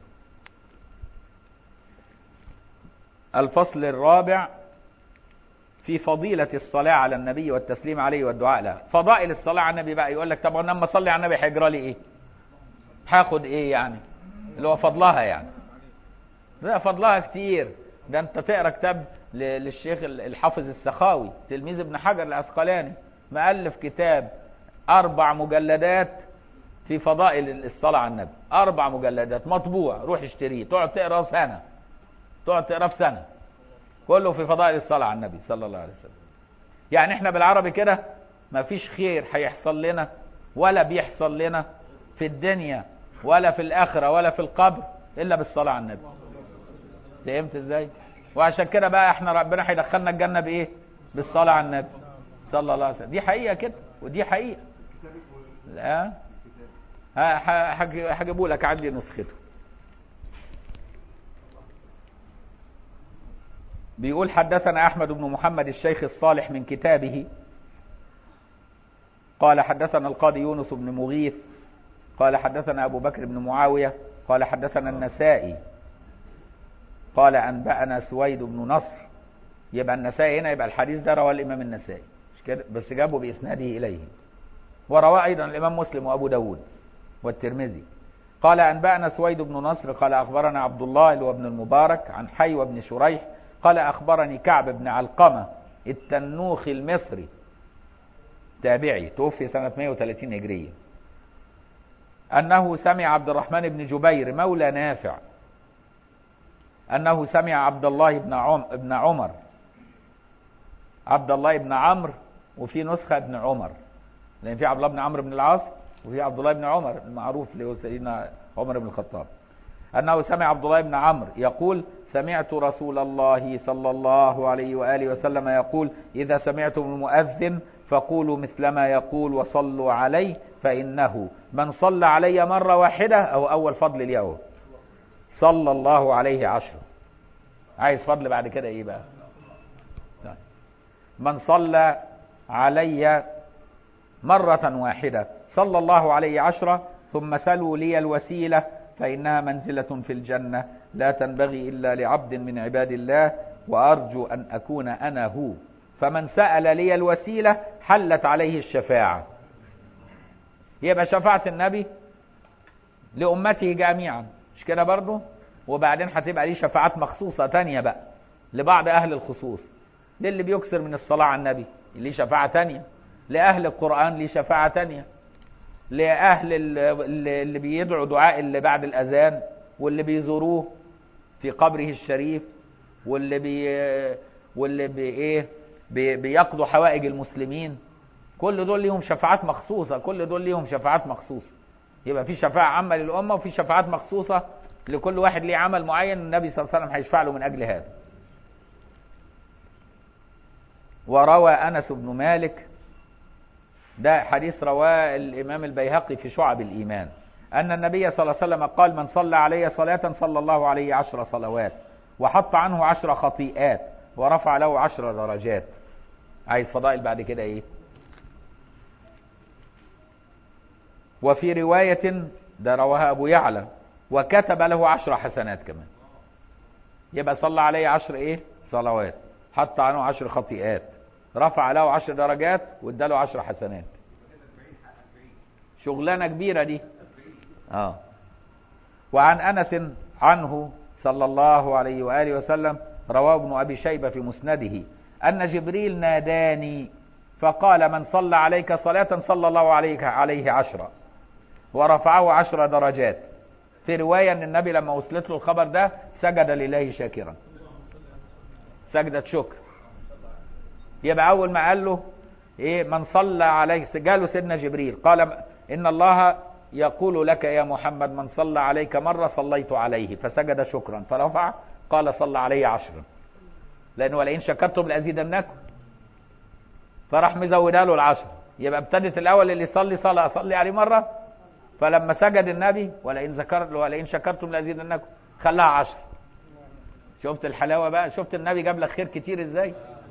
الفصل الرابع في فضيلة الصلاة على النبي والتسليم عليه والدعاء له. فضائل الصلاة على النبي بقى، يقول لك طب لما اصلي على النبي هيجرى لي ايه؟ هاخد ايه يعني؟ اللي هو فضلها يعني. ده فضلها كتير. ده انت تقرا كتاب للشيخ الحافظ السخاوي تلميذ ابن حجر العسقلاني، مؤلف كتاب 4 مجلدات في فضائل الصلاة على النبي. 4 مجلدات مطبوع، روح اشتريه تقعد تقرا سنة، تقعد تقرا في سنة، كله في فضائل الصلاة على النبي صلى الله عليه وسلم. يعني احنا بالعربي كده ما فيش خير هيحصل لنا ولا بيحصل لنا في الدنيا ولا في الآخرة ولا في القبر إلا بالصلاة على النبي. فهمت ازاي؟ وعشان كده بقى احنا ربنا هيدخلنا الجنة بإيه؟ بالصلاة على النبي صلى الله عليه وسلم. دي حقيقة كده، ودي حقيقة. لا هجيبه لك، عندي نسخته. بيقول حدثنا أحمد بن محمد الشيخ الصالح من كتابه قال حدثنا القاضي يونس بن مغيث قال حدثنا أبو بكر بن معاوية قال حدثنا النسائي قال أنبأنا سويد بن نصر. يبقى النسائي هنا، يبقى الحديث ده رواه الإمام النسائي مش كده بس، جابه بإسناده إليه، ورواه أيضا الإمام مسلم وأبو داود والترمذي. قال أنبأنا سويد بن نصر قال أخبرنا عبد الله اللي هو ابن المبارك عن حيوة بن شريح قال أخبرني كعب بن علقمة التنوخي المصري تابعي توفي سنة 130 هجرية أنه سمع عبد الرحمن بن جبير مولى نافع أنه سمع عبد الله بن عمر، عبد الله بن عمرو، وفي نسخة ابن عمر، لأن في عبد الله بن عمرو بن العاص وفي عبد الله بن عمر المعروف اللي هو سيدنا عمر بن الخطاب. أنه سمع عبد الله بن عمرو يقول سمعت رسول الله صلى الله عليه وآله وسلم يقول إذا سمعتم المؤذن فقولوا مثل ما يقول وصلوا عليه فإنه من صلى علي مرة واحدة أو أول فضل اليوم صلى الله عليه 10. عايز فضل بعد كده إيه بقى؟ من صلى علي مرة واحدة صلى الله عليه 10 ثم سلوا لي الوسيلة فإنها منزلة في الجنة لا تنبغي إلا لعبد من عباد الله وأرجو أن أكون أنا هو، فمن سأل لي الوسيلة حلت عليه الشفاعة. يبقى شفاعة النبي لأمته جميعا مش كده برضو؟ وبعدين هتبقى ليه شفاعات مخصوصة تانية بقى لبعض أهل الخصوص، للي بيكسر من الصلاة على النبي ليه شفاعة تانية، لأهل القرآن ليه شفاعة تانية، لأهل اللي بيدعوا دعاء اللي بعد الأذان، واللي بيزوروه في قبره الشريف، واللي بيقضوا حوائج المسلمين، كل دول ليهم شفاعات مخصوصة، كل دول ليهم شفاعات مخصوصة. يبقى في شفاعة عامة للأمة وفي شفاعات مخصوصة لكل واحد ليه عمل معين النبي صلى الله عليه وسلم هيشفع له من أجل هذا. وروى أنس بن مالك، ده حديث رواه الإمام البيهقي في شعب الإيمان، أن النبي صلى الله عليه وسلم قال من صلى علي صلاة صلى الله عليه 10 صلوات وحط عنه 10 خطيئات ورفع له 10 درجات. عايز فضائل بعد كده إيه؟ وفي رواية ده رواها أبو يعلى وكتب له 10 حسنات كمان. يبقى صلى عليه 10 ايه صلوات، حط عنه 10 خطيئات، رفع له 10 درجات واداله 10 حسنات. شغلانه كبيره دي. وعن انس عنه صلى الله عليه واله وسلم، رواه ابن ابي شيبه في مسنده، ان جبريل ناداني فقال: من صلى عليك صلاة صلى الله عليه 10 ورفعه 10 درجات. في رواية ان النبي لما وصلت له الخبر ده سجد لله شاكرا، سجدة شكر. يبقى اول ما قال له ايه من صلى عليه، جاله سيدنا جبريل قال: ان الله يقول لك يا محمد من صلى عليك مرة صليت عليه، فسجد شكرا فرفع قال صلى عليه 10، لانه ولئن شكرتم لازيدنكم، فراح مزودها له ال10. يبقى ابتدت الاول اللي يصلي صلاه اصلي عليه مره، فلما سجد النبي ولئن شكرتم لازيدنكم خلاها 10. شفت الحلاوه بقى؟ شفت النبي جاب لك خير كتير ازاي؟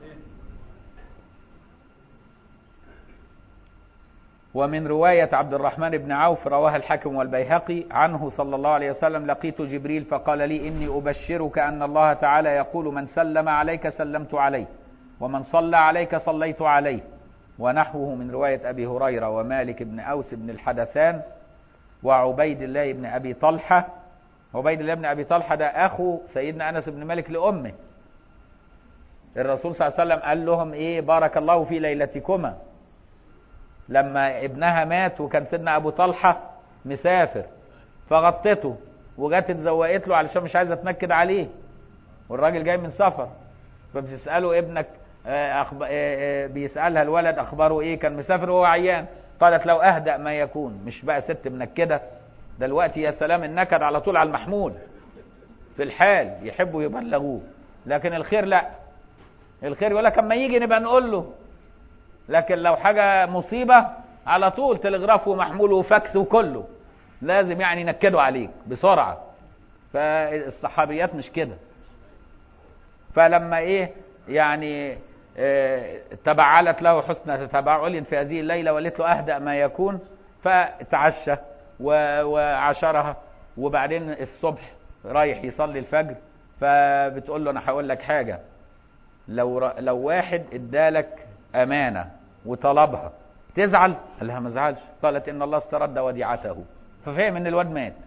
ومن روايه عبد الرحمن بن عوف رواها الحاكم والبيهقي عنه صلى الله عليه وسلم: لقيت جبريل فقال لي: اني ابشرك ان الله تعالى يقول: من سلم عليك سلمت عليه، ومن صلى عليك صليت عليه. ونحوه من رواية أبي هريرة ومالك بن أوس بن الحدثان وعبيد الله بن أبي طلحة. عبيد الله بن أبي طلحة ده أخو سيدنا أنس بن مالك لأمه. الرسول صلى الله عليه وسلم قال لهم إيه؟ بارك الله في ليلتكما، لما ابنها مات وكان سيدنا أبو طلحة مسافر فغطته وجات اتزوقت له علشان مش عايزة تنكد عليه، والراجل جاي من سفر، فبتسأله ابنك بيسألها الولد أخباره إيه؟ كان مسافر وهو عيان. قالت: لو أهدأ ما يكون. مش بقى ست منكدة دلوقتي، يا سلام النكد على طول على المحمول في الحال، يحبوا يبلغوه. لكن الخير لا، الخير يقول لك اما يجي نبقى نقول له. لكن لو حاجة مصيبة على طول تلغراف ومحمول وفاكس وكله، لازم يعني ينكدوا عليك بسرعة. فالصحابيات مش كده. فلما ايه يعني تبعلت له حسن تبعل في هذه الليلة وقالت له أهدأ ما يكون، فتعشى وعشرها. وبعدين الصبح رايح يصلي الفجر، فبتقول له: أنا هقول لك حاجة، لو واحد ادالك أمانة وطلبها تزعل؟ قال لها: ما ازعلش. قالت: إن الله استرد وديعته. ففهم إن الواد مات،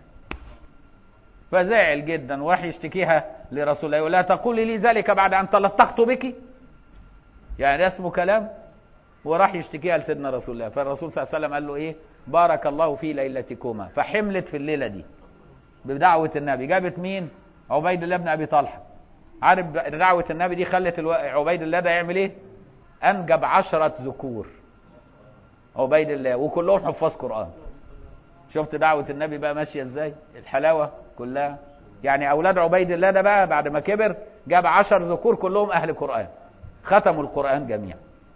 فزعل جدا وراح يشتكيها لرسول الله، يقول: لا تقولي لي ذلك بعد أن تلطخت بك، يعني اسمه كلام. وراح يشتكيها لسيدنا رسول الله. فالرسول صلى الله عليه وسلم قال له ايه؟ بارك الله في ليلتكما. فحملت في الليله دي بدعوه النبي. جابت مين؟ عبيد الله بن ابي طلحه. عارف دعوه النبي دي خلت عبيد الله ده يعمل ايه؟ انجب 10 ذكور عبيد الله، وكلهم حفاظ قران. شفت دعوه النبي بقى ماشيه ازاي؟ الحلاوه كلها. يعني اولاد عبيد الله ده بقى بعد ما كبر جاب 10 ذكور كلهم اهل قران، ختموا القرآن جميعا.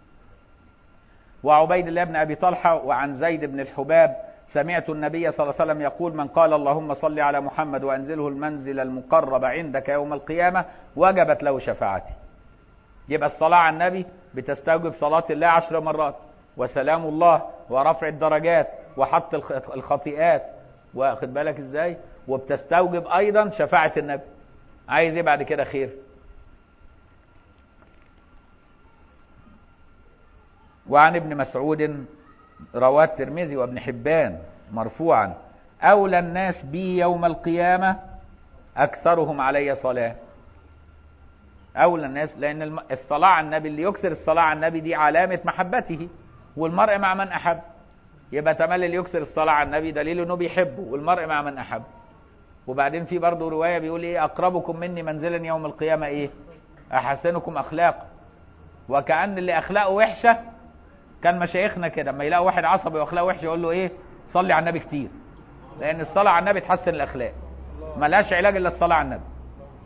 وعبيد الله بن أبي طلحة وعن زيد بن الحباب: سمعت النبي صلى الله عليه وسلم يقول: من قال اللهم صل على محمد وأنزله المنزل المقرب عندك يوم القيامة وجبت له شفاعتي. يبقى الصلاة على النبي بتستوجب صلاة الله 10 مرات، وسلام الله، ورفع الدرجات، وحط الخطيئات، واخد بالك ازاي؟ وبتستوجب أيضا شفاعة النبي. عايز ايه بعد كده خير؟ وعن ابن مسعود رواه الترمذي وابن حبان مرفوعا: أولى الناس بي يوم القيامة أكثرهم علي صلاة. أولى الناس، لأن الصلاة على النبي، اللي يكثر الصلاة على النبي دي علامة محبته، والمرء مع من أحب. يبقى تملي اللي يكثر الصلاة على النبي دليل إنه بيحبه، والمرء مع من أحب. وبعدين في برضه رواية بيقول إيه؟ أقربكم مني منزلا يوم القيامة إيه؟ أحسنكم أخلاقا. وكأن اللي أخلاقه وحشة، كان مشايخنا كده لما يلاقوا واحد عصبي واخلاقه وحشه يقول له ايه؟ صلي على النبي كتير، لان الصلاه على النبي تحسن الاخلاق، ملهاش علاج الا الصلاه على النبي.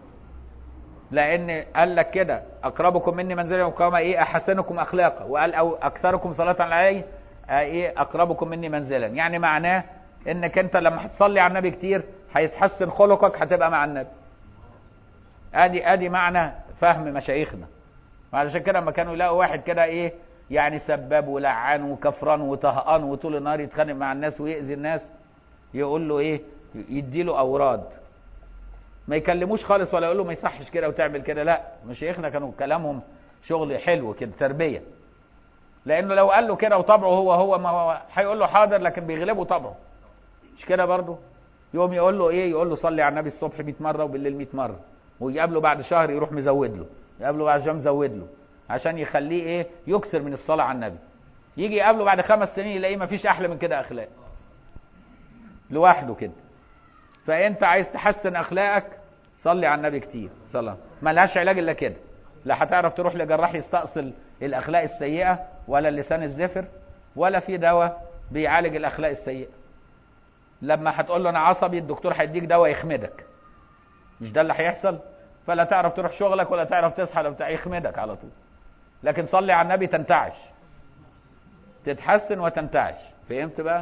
لان قال لك كده: اقربكم مني منزلا يوم القيامه ايه؟ احسنكم اخلاقا. وقال: او اكثركم صلاه علي ايه؟ اقربكم مني منزلا. يعني معناه انك انت لما هتصلي على النبي كتير هيتحسن خلقك، هتبقى مع النبي. ادي معنى فهم مشايخنا. وعشان كده لما كانوا يلاقوا واحد كده ايه يعني سباب ولعان وكفران وطهقان وطول النهار يتخانق مع الناس ويأذي الناس، يقول له ايه؟ يديله اوراد ما يكلموش خالص ولا يقول له ما يصحش كده وتعمل كده. لا، مشايخنا كانوا كلامهم شغل حلو كده، تربيه. لانه لو قال له كده وطبعه هو ما هو هيقول له حاضر، لكن بيغلبه طبعه. مش كده برضه؟ يقوم يقول له ايه؟ يقول له صلي على النبي الصبح 100 مره وبالليل 100 مره، ويقابله بعد شهر يروح مزود له، يقابله بعد شهر مزود له، عشان يخليه ايه؟ يكثر من الصلاه على النبي. يجي يقابله بعد 5 سنين يلاقيه ما فيش احلى من كده اخلاق لوحده كده. فانت عايز تحسن اخلاقك، صلي على النبي كتير. صلاه ملهاش علاج الا كده. لا هتعرف تروح لجراح يستأصل الاخلاق السيئه، ولا اللسان الزفر، ولا في دواء بيعالج الاخلاق السيئه. لما هتقول له انا عصبي، الدكتور هيديك دواء يخمدك. مش ده اللي هيحصل؟ فلا تعرف تروح شغلك ولا تعرف تصحى ولا بتاع، يخمدك على طول. لكن صلي على النبي تنتعش، تتحسن وتنتعش. فهمت بقى؟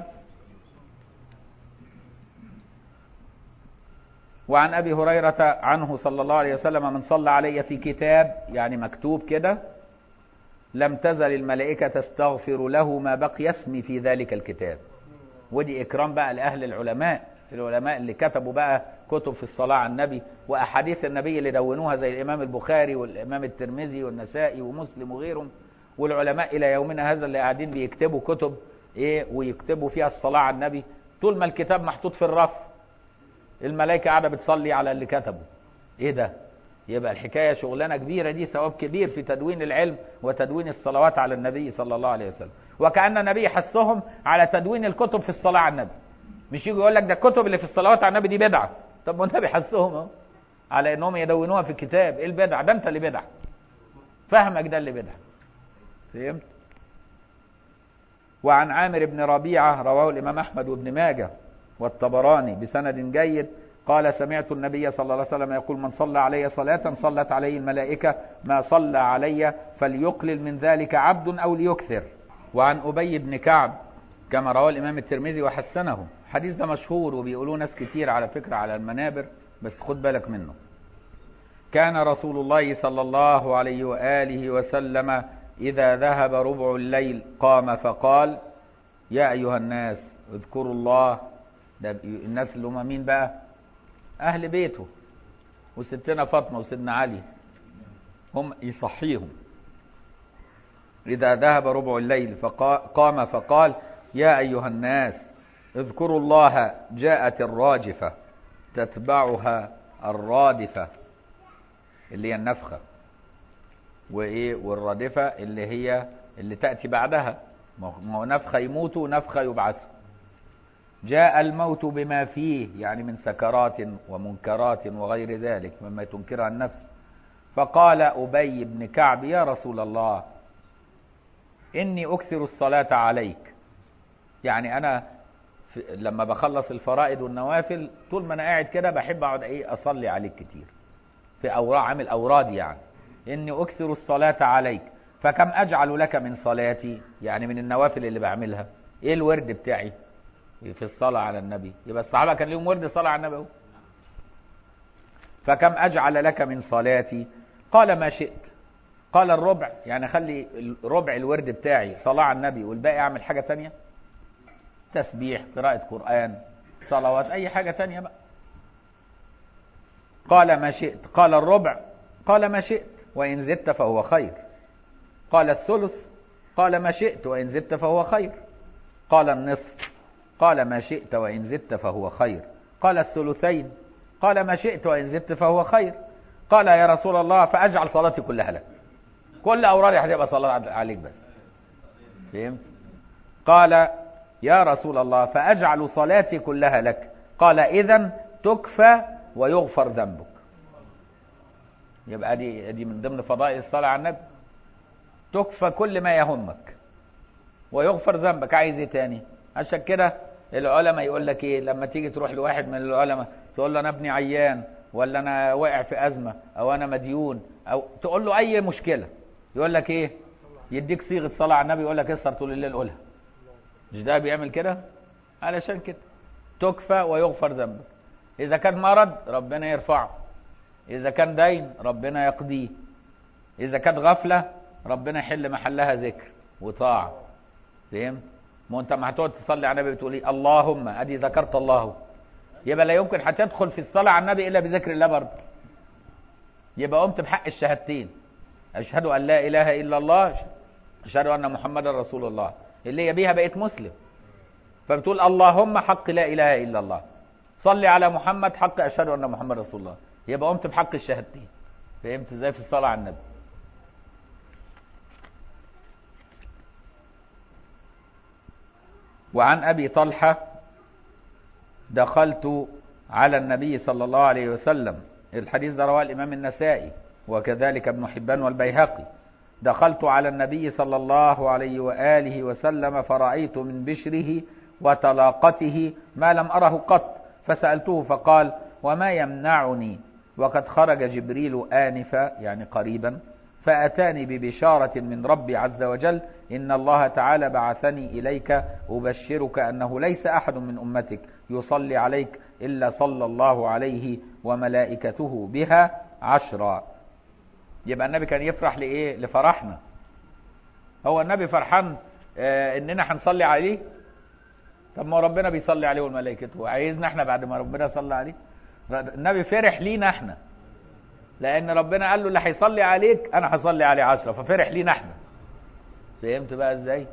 وعن ابي هريره عنه صلى الله عليه وسلم: من صلى علي في كتاب، يعني مكتوب كده، لم تزل الملائكه تستغفر له ما بقي اسمي في ذلك الكتاب. ودي اكرام بقى لاهل العلماء اللي كتبوا بقى كتب في الصلاه على النبي، واحاديث النبي اللي دونوها، زي الامام البخاري والامام الترمذي والنسائي ومسلم وغيرهم. والعلماء الى يومنا هذا اللي قاعدين بيكتبوا كتب ايه، ويكتبوا فيها الصلاه على النبي. طول ما الكتاب محطوط في الرف، الملائكه قاعده بتصلي على اللي كتبه. ايه ده؟ يبقى الحكايه شغلانه كبيره دي، ثواب كبير في تدوين العلم وتدوين الصلوات على النبي صلى الله عليه وسلم. وكأن النبي حثهم على تدوين الكتب في الصلاه على النبي. مش يجي يقول لك ده الكتب اللي في الصلوات على النبي دي بدعه. طب ما النبي حثهم اهو على انهم يدونوها في الكتاب. ايه البدعه؟ ده انت اللي بدعه، فهمك ده اللي بدعه. فهمت؟ وعن عامر بن ربيعه، رواه الامام احمد وابن ماجه والطبراني بسند جيد، قال: سمعت النبي صلى الله عليه وسلم يقول: من صلى علي صلاة صلت عليه الملائكة ما صلى علي، فليقلل من ذلك عبد أو ليكثر. وعن أبي بن كعب كما رواه الإمام الترمذي وحسنه. الحديث ده مشهور وبيقولوه ناس كتير على فكرة على المنابر، بس خد بالك منه. كان رسول الله صلى الله عليه وآله وسلم إذا ذهب ربع الليل قام فقال: يا أيها الناس اذكروا الله. ده الناس اللي هم مين بقى؟ أهل بيته وستنا فاطمة وسيدنا علي، هم يصحيهم. إذا ذهب ربع الليل قام فقال: يا أيها الناس اذكروا الله. جاءت الراجفة تتبعها الرادفة، اللي هي النفخة، وإيه؟ والرادفة اللي تأتي بعدها. ما هو نفخة يموت ونفخة يبعث. جاء الموت بما فيه، يعني من سكرات ومنكرات وغير ذلك مما تنكرها النفس. فقال أبي بن كعب: يا رسول الله، إني أكثر الصلاة عليك. يعني أنا لما بخلص الفرائض والنوافل، طول ما أنا قاعد كده بحب أقعد أصلي عليك كتير في عامل أوراد. يعني إني أكثر الصلاة عليك، فكم أجعل لك من صلاتي؟ يعني من النوافل اللي بعملها، إيه الورد بتاعي في الصلاة على النبي؟ يبقى الصحابة كان لهم ورد صلاة على النبي. فكم أجعل لك من صلاتي؟ قال: ما شئت. قال: الربع، يعني خلي ربع الورد بتاعي صلاة على النبي والباقي أعمل حاجة تانية، تسبيح، قراءة قرآن، صلوات، أي حاجة تانية بقى. قال: ما شئت. قال: الربع. قال: ما شئت، وإن زدت فهو خير. قال: الثلث. قال: ما شئت، وإن زدت فهو خير. قال: النصف. قال: ما شئت، وإن زدت فهو خير. قال: الثلثين. قال: ما شئت، وإن زدت فهو خير. قال: يا رسول الله، فأجعل صلاتي كلها لك، كل أورادي هتبقى صلاة عليك بس. فهمت؟ قال: يا رسول الله، فأجعل صلاتي كلها لك. قال: إذن تكفى ويغفر ذنبك. يبقى دي من ضمن فضائل الصلاة على النبي، تكفى كل ما يهمك ويغفر ذنبك. عايز ايه تاني؟ عشان كده العلماء يقول لك ايه لما تيجي تروح لواحد من العلماء تقول له: انا ابني عيان، ولا انا واقع في ازمه، او انا مديون، او تقول له اي مشكله، يقول لك ايه؟ يديك صيغه صلاه على النبي، يقول لك اسهر طول الليل قولها. مش ده بيعمل كده؟ علشان كده تكفى ويغفر ذنبك. اذا كان مرض ربنا يرفعه، اذا كان دين ربنا يقضيه، اذا كانت غفله ربنا يحل محلها ذكر وطاعه. فهمت؟ ما انت ما هتقعد تصلي على النبي بتقول ايه؟ اللهم، ادي ذكرت الله، يبقى لا يمكن هتدخل في الصلاة على النبي إلا بذكر الله برضه. يبقى قمت بحق الشهادتين، أشهد أن لا إله إلا الله، أشهد أن محمدا رسول الله، اللي هي بيها بقيت مسلم. فبتقول اللهم حق لا إله إلا الله، صلي على محمد حق أشهد أن محمد رسول الله، يبقى قمت بحق الشهادتين. فهمت ازاي في الصلاة على النبي؟ وعن أبي طلحة دخلت على النبي صلى الله عليه وسلم، الحديث ده رواه الإمام النسائي وكذلك ابن حبان والبيهقي. دخلت على النبي صلى الله عليه وآله وسلم فرأيت من بشره وطلاقته ما لم أره قط، فسألته فقال وما يمنعني وقد خرج جبريل آنفا يعني قريبا فأتاني ببشارة من ربي عز وجل إن الله تعالى بعثني إليك أبشرك أنه ليس أحد من أمتك يصلي عليك إلا صلى الله عليه وملائكته بها 10. يبقى النبي كان يفرح لإيه؟ لفرحنا. هو النبي فرحان إننا هنصلي عليه؟ طب ما ربنا بيصلي عليه والملائكته، عايزنا احنا بعد ما ربنا صلى عليه؟ النبي فرح لينا احنا، لأن ربنا قال له اللي هيصلي عليك أنا هصلي عليه 10، ففرح لينا احنا. فهمت بقى ازاي؟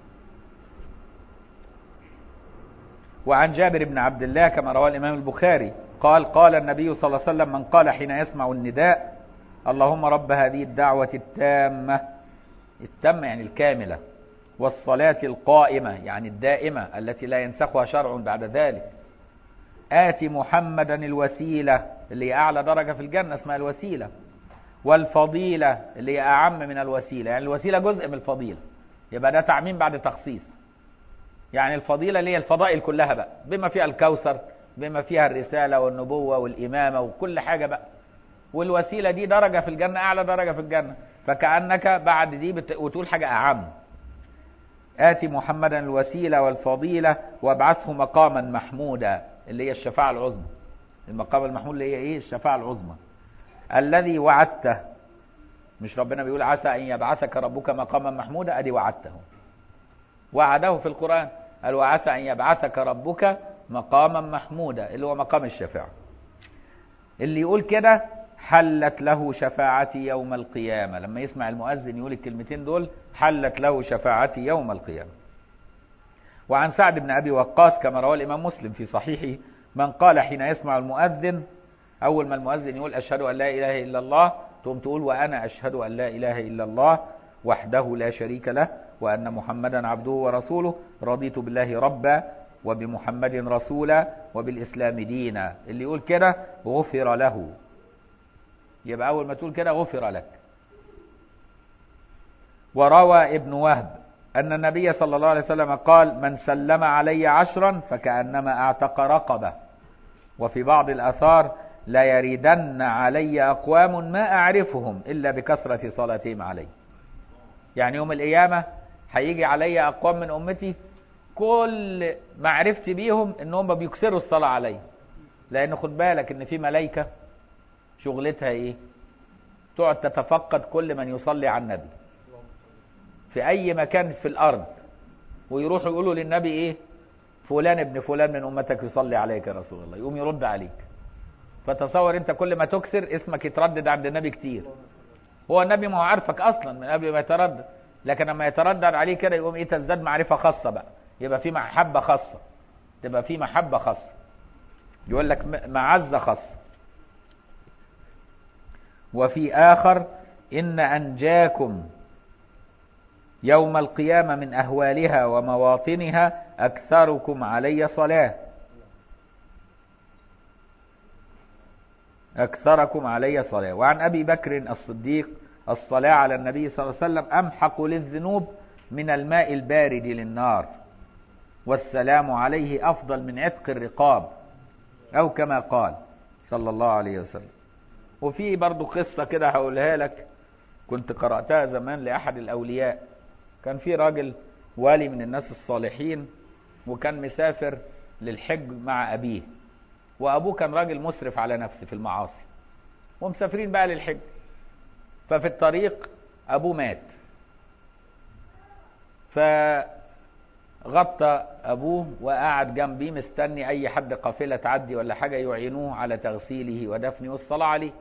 وعن جابر بن عبد الله كما رواه الإمام البخاري قال قال النبي صلى الله عليه وسلم من قال حين يسمع النداء اللهم رب هذه الدعوة التامة يعني الكاملة، والصلاة القائمة يعني الدائمة التي لا ينسخها شرع بعد ذلك، آتي محمدا الوسيلة اللي هي أعلى درجة في الجنة اسمها الوسيلة، والفضيلة اللي هي أعم من الوسيلة، يعني الوسيلة جزء من الفضيلة، يبقى ده تعميم بعد تخصيص. يعني الفضيلة اللي هي الفضائل كلها بقى بما فيها الكوثر، بما فيها الرسالة والنبوة والإمامة وكل حاجة بقى، والوسيلة دي درجة في الجنة أعلى درجة في الجنة، فكأنك بعد دي وتقول حاجة أعم. آتي محمدا الوسيلة والفضيلة وابعثه مقاما محمودا اللي هي الشفاعة العظمى. المقام المحمود اللي هي ايه؟ الشفاعة العظمى. الذي وعدته، مش ربنا بيقول عسى أن يبعثك ربك مقاما محمودا؟ أدي وعدته، وعده في القرآن قال وعسى أن يبعثك ربك مقاما محمودا اللي هو مقام الشفاعة. اللي يقول كده حلت له شفاعتي يوم القيامة، لما يسمع المؤذن يقول الكلمتين دول حلت له شفاعتي يوم القيامة. وعن سعد بن أبي وقاص كما رواه الإمام مسلم في صحيحه من قال حين يسمع المؤذن، أول ما المؤذن يقول أشهد أن لا إله إلا الله تقوم تقول وأنا أشهد أن لا إله إلا الله وحده لا شريك له وأن محمدا عبده ورسوله رضيت بالله ربا وبمحمد رسولا وبالإسلام دينا. اللي يقول كده غفر له، يبقى أول ما تقول كده غفر لك. وروى ابن وهب أن النبي صلى الله عليه وسلم قال من سلم علي 10 فكأنما اعتق رقبة. وفي بعض الآثار لا يريدن علي أقوام ما أعرفهم إلا بكثرة صلاتهم علي. يعني يوم القيامة هيجي علي أقوام من أمتي كل معرفتي بيهم إنهم بيكسروا الصلاة علي، لأن خد بالك إن في ملائكة شغلتها إيه؟ تقعد تتفقد كل من يصلي على النبي في أي مكان في الأرض، ويروحوا يقولوا للنبي إيه؟ فلان ابن فلان من أمتك يصلي عليك يا رسول الله، يقوم يرد عليك. فتصور أنت كل ما تكسر اسمك يتردد عند النبي كتير. هو النبي ما هو عارفك أصلا من قبل ما يتردد، لكن لما يتردد عليه كده يقوم إيه؟ تزداد معرفة خاصة بقى، يبقى في محبة خاصة، تبقى في محبة خاصة، يقول لك معزة خاصة. وفي آخر إن أنجاكم يوم القيامة من أهوالها ومواطنها أكثركم علي صلاة، أكثركم علي صلاة. وعن أبي بكر الصديق الصلاة على النبي صلى الله عليه وسلم أمحق للذنوب من الماء البارد للنار، والسلام عليه أفضل من عتق الرقاب، أو كما قال صلى الله عليه وسلم. وفي برضو قصة كده هقولها لك، كنت قرأتها زمان لأحد الأولياء. كان في راجل والي من الناس الصالحين، وكان مسافر للحج مع أبيه، وأبوه كان راجل مسرف على نفسه في المعاصي، ومسافرين بقى للحج. ففي الطريق أبوه مات، غطى أبوه وقعد جنبيه مستني أي حد قافلة تعدي ولا حاجة يعينوه على تغسيله ودفنه والصلاة عليه.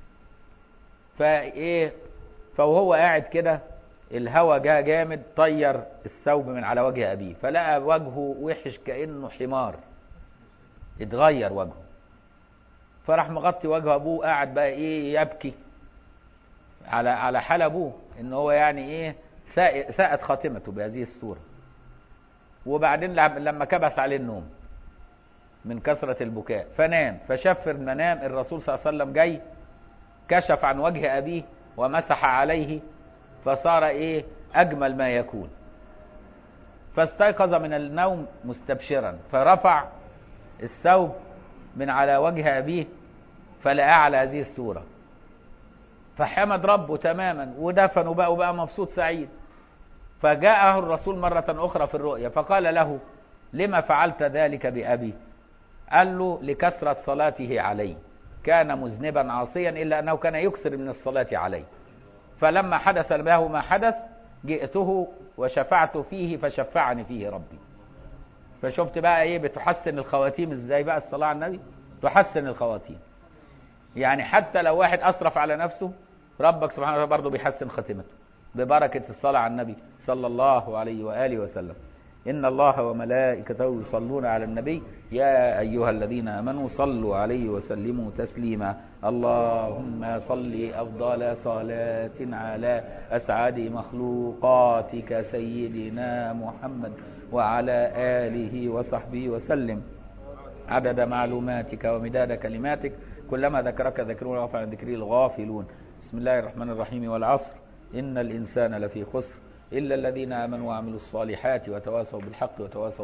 فوهو قاعد كده الهوا جه جامد طير الثوب من على وجه أبيه، فلقى وجهه وحش كأنه حمار، اتغير وجهه. فراح مغطي وجه أبوه، قاعد بقى يبكي على حال أبوه، إن هو يعني ساءت خاتمته بهذه الصورة. وبعدين لما كبس عليه النوم من كثرة البكاء فنام، فشاف في المنام الرسول صلى الله عليه وسلم جاي، كشف عن وجه أبيه ومسح عليه، فصار أجمل ما يكون. فاستيقظ من النوم مستبشرا، فرفع الثوب من على وجه أبيه فلقاه على هذه الصورة، فحمد ربه تماما ودفنه بقى وبقى مبسوط سعيد. فجاءه الرسول مرة أخرى في الرؤيا فقال له: لما فعلت ذلك بأبي؟ قال له: لكثرة صلاته عليه، كان مذنبا عاصيا إلا أنه كان يكثر من الصلاة عليه، فلما حدث له ما حدث جئته وشفعت فيه فشفعني فيه ربي. فشفت بقى بتحسن الخواتيم ازاي بقى الصلاة على النبي، تحسن الخواتيم. يعني حتى لو واحد أسرف على نفسه ربك سبحانه وتعالى برضه بيحسن خاتمته ببركة الصلاة على النبي صلى الله عليه وآله وسلم. إن الله وملائكته يصلون على النبي يا أيها الذين آمنوا صلوا عليه وسلموا تسليما. اللهم صل أفضل صلاة على أسعد مخلوقاتك سيدنا محمد وعلى آله وصحبه وسلم عدد معلوماتك ومداد كلماتك، كلما ذكرك ذكرون وغفل عن ذكري الغافلون. بسم الله الرحمن الرحيم. والعصر إن الإنسان لفي خسر إلا الذين آمنوا وعملوا الصالحات وتواصوا بالحق وتواصوا